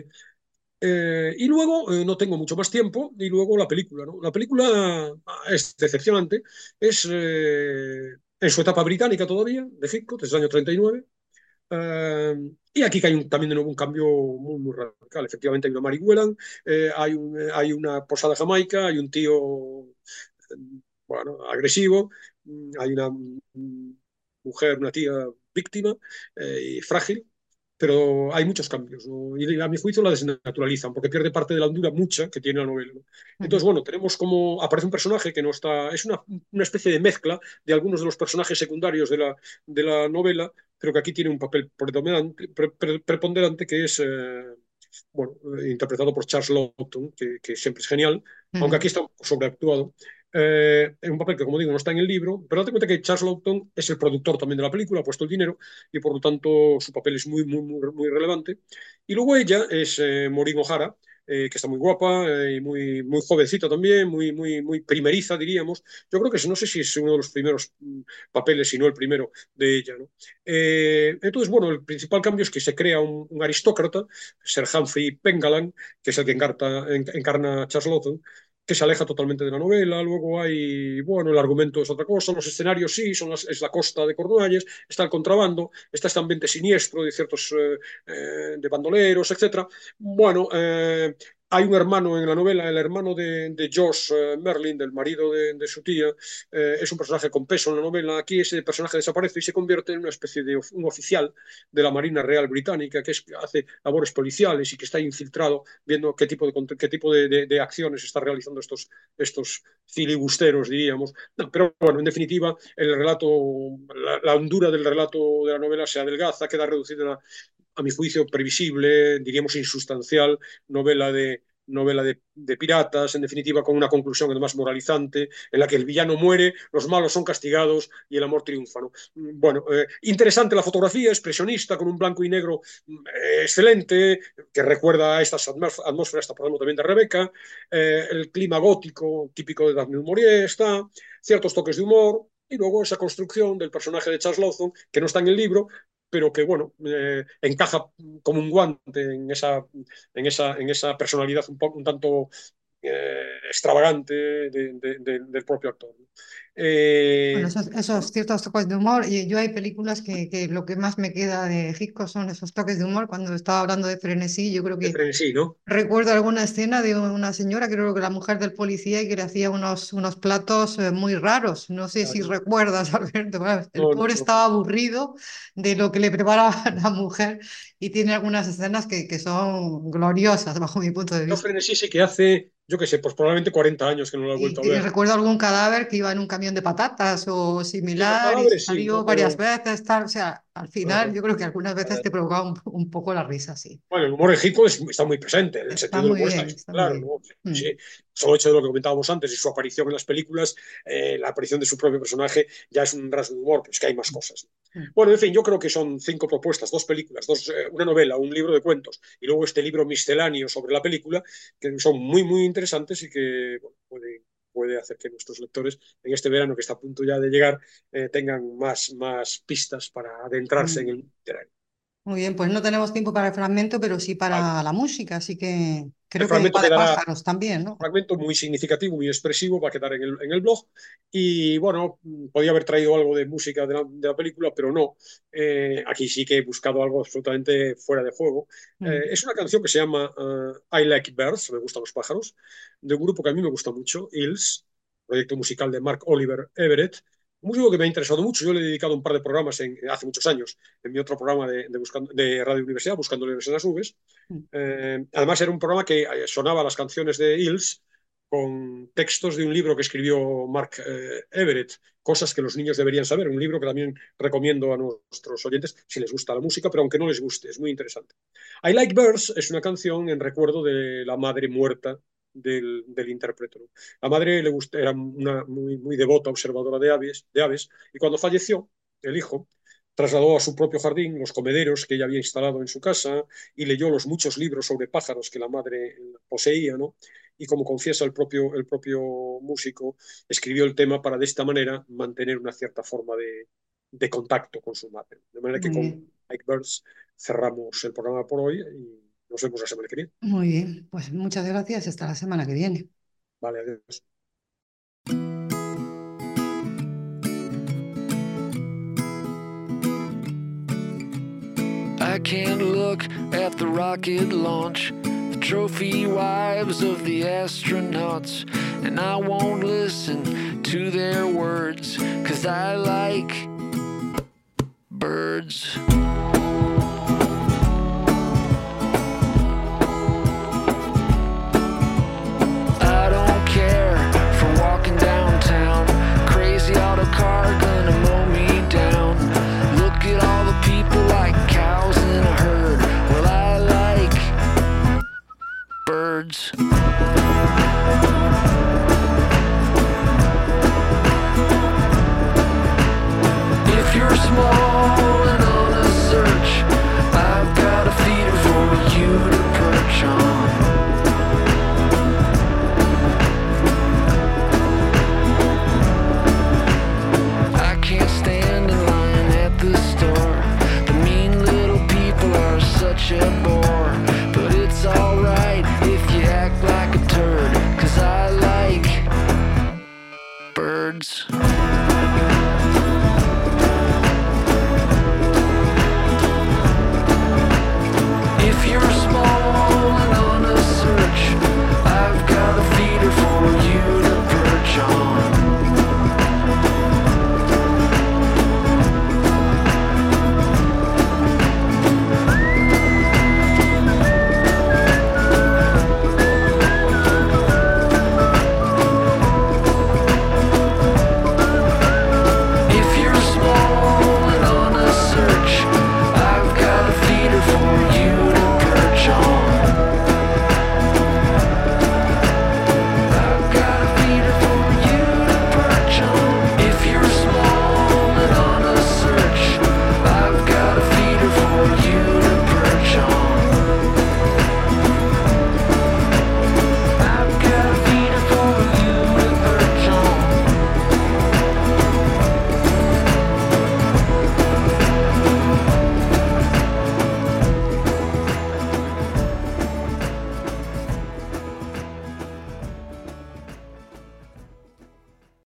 y luego, no tengo mucho más tiempo, y luego la película, ¿no? La película es decepcionante, es en su etapa británica todavía, de Hitchcock, desde el año 39. Y aquí que hay también de nuevo un cambio muy, muy radical. Efectivamente hay una Mary Whelan, hay una posada Jamaica, hay un tío, bueno, agresivo, hay una mujer, una tía víctima y frágil, pero hay muchos cambios, ¿no? Y a mi juicio la desnaturalizan, porque pierde parte de la hondura mucha que tiene la novela, ¿no? Entonces, bueno, tenemos como aparece un personaje que no está, es una especie de mezcla de algunos de los personajes secundarios de la novela, pero que aquí tiene un papel preponderante que es, bueno, interpretado por Charles Lawton, que siempre es genial, aunque Ujú. aquí está sobreactuado. En un papel que, como digo, no está en el libro, pero date cuenta que Charles Lawton es el productor también de la película, ha puesto el dinero y por lo tanto su papel es muy, muy, muy, muy relevante. Y luego ella es Maureen O'Hara, que está muy guapa y muy, muy jovencita también, muy, muy, muy primeriza, diríamos. Yo creo que no sé si es uno de los primeros papeles, si no el primero de ella, ¿no? Entonces, bueno, el principal cambio es que se crea un aristócrata, Sir Humphrey Pengallan, que es el que encarna a Charles Lawton, que se aleja totalmente de la novela. Luego hay, bueno, el argumento es otra cosa, los escenarios sí, es la costa de Cornualles, está el contrabando, está este ambiente siniestro de ciertos de bandoleros, etcétera. Bueno, Hay un hermano en la novela, el hermano de Josh Merlin, del marido de su tía, es un personaje con peso en la novela. Aquí ese personaje desaparece y se convierte en una especie de un oficial de la Marina Real Británica que hace labores policiales y que está infiltrado viendo qué tipo de acciones está realizando estos filibusteros, diríamos. No, pero bueno, en definitiva, el relato, la hondura del relato de la novela se adelgaza, queda reducida a mi juicio, previsible, diríamos insustancial, novela de piratas, en definitiva, con una conclusión además moralizante, en la que el villano muere, los malos son castigados y el amor triunfa, ¿no? Bueno, interesante la fotografía, expresionista, con un blanco y negro excelente, que recuerda a estas atmósferas, por ejemplo, también de Rebeca, el clima gótico típico de Daphne du Maurier está, ciertos toques de humor, y luego esa construcción del personaje de Charles Lawson, que no está en el libro, pero que, bueno, encaja como un guante en esa personalidad un tanto extravagante del propio actor. Bueno, esos ciertos toques de humor, y yo hay películas que lo que más me queda de Hitchcock son esos toques de humor. Cuando estaba hablando de frenesí, yo creo De que frenesí, ¿no? recuerdo alguna escena de una señora, creo que la mujer del policía, y que le hacía unos platos muy raros. No sé si recuerdas, Alberto. Bueno, el No, pobre no. estaba aburrido de lo que le preparaba la mujer, y tiene algunas escenas que son gloriosas bajo mi punto de Yo vista. frenesí sí que hace, yo qué sé, pues probablemente 40 años que no lo he vuelto a Y ver. recuerdo algún cadáver que iba en un camión de patatas o Sí, los similar, y cadáveres sí, salió ¿no? varias Pero veces, tal. O sea, al final ajá. yo creo que algunas veces te provocaba un poco la risa, sí. Bueno, el humor en Hitchcock está muy presente, el Está sentido del muy humor bien, está está muy claro, bien. ¿no? Mm, Sí, solo el hecho de lo que comentábamos antes y su aparición en las películas, la aparición de su propio personaje ya es un rasgo de humor, pues que hay más cosas. mm. Bueno, en fin, yo creo que son 5 propuestas, 2 películas, una novela, un libro de cuentos y luego este libro misceláneo sobre la película, que son muy, muy interesantes y que bueno, puede hacer que nuestros lectores en este verano que está a punto ya de llegar tengan más pistas para adentrarse en el Mm. mundo literario. Muy bien, pues no tenemos tiempo para el fragmento, pero sí Vale. para la música, así que El creo que fragmento va de quedará pájaros también, ¿no? fragmento muy significativo, muy expresivo, va a quedar en el blog. Y bueno, podía haber traído algo de música de la película, pero no. Aquí sí que he buscado algo absolutamente fuera de juego. Mm. Es una canción que se llama I Like Birds, me gustan los pájaros, de un grupo que a mí me gusta mucho, Hills, proyecto musical de Mark Oliver Everett. Un músico que me ha interesado mucho. Yo le he dedicado un par de programas hace muchos años en mi otro programa de Radio Universidad, Buscando Libros en las Nubes. Mm. Además, era un programa que sonaba las canciones de Hills con textos de un libro que escribió Mark Everett, Cosas que los niños deberían saber, un libro que también recomiendo a nuestros oyentes si les gusta la música, pero aunque no les guste, es muy interesante. I Like Birds es una canción en recuerdo de la madre muerta del intérprete. La madre era una muy devota observadora de aves, y cuando falleció, el hijo trasladó a su propio jardín los comederos que ella había instalado en su casa y leyó los muchos libros sobre pájaros que la madre poseía, ¿no? Y como confiesa el propio músico, escribió el tema para de esta manera mantener una cierta forma de contacto con su madre. De manera que Muy con bien, Like Birds cerramos el programa por hoy y nos vemos la semana que viene. muy bien. Pues muchas gracias y hasta la semana que viene. Vale, adiós. I can't look at the rocket launch, the trophy wives of the astronauts, and I won't listen to their words, 'cause I like birds. I don't care for walking downtown, crazy auto car gonna mow me down. Look at all the people like cows in a herd. Well, I like birds. If you're small and on a search, I've got a feeder for you to perch on. I can't stand in line at the store. The mean little people are such a bore. But it's alright if you act like a turd, 'cause I like birds.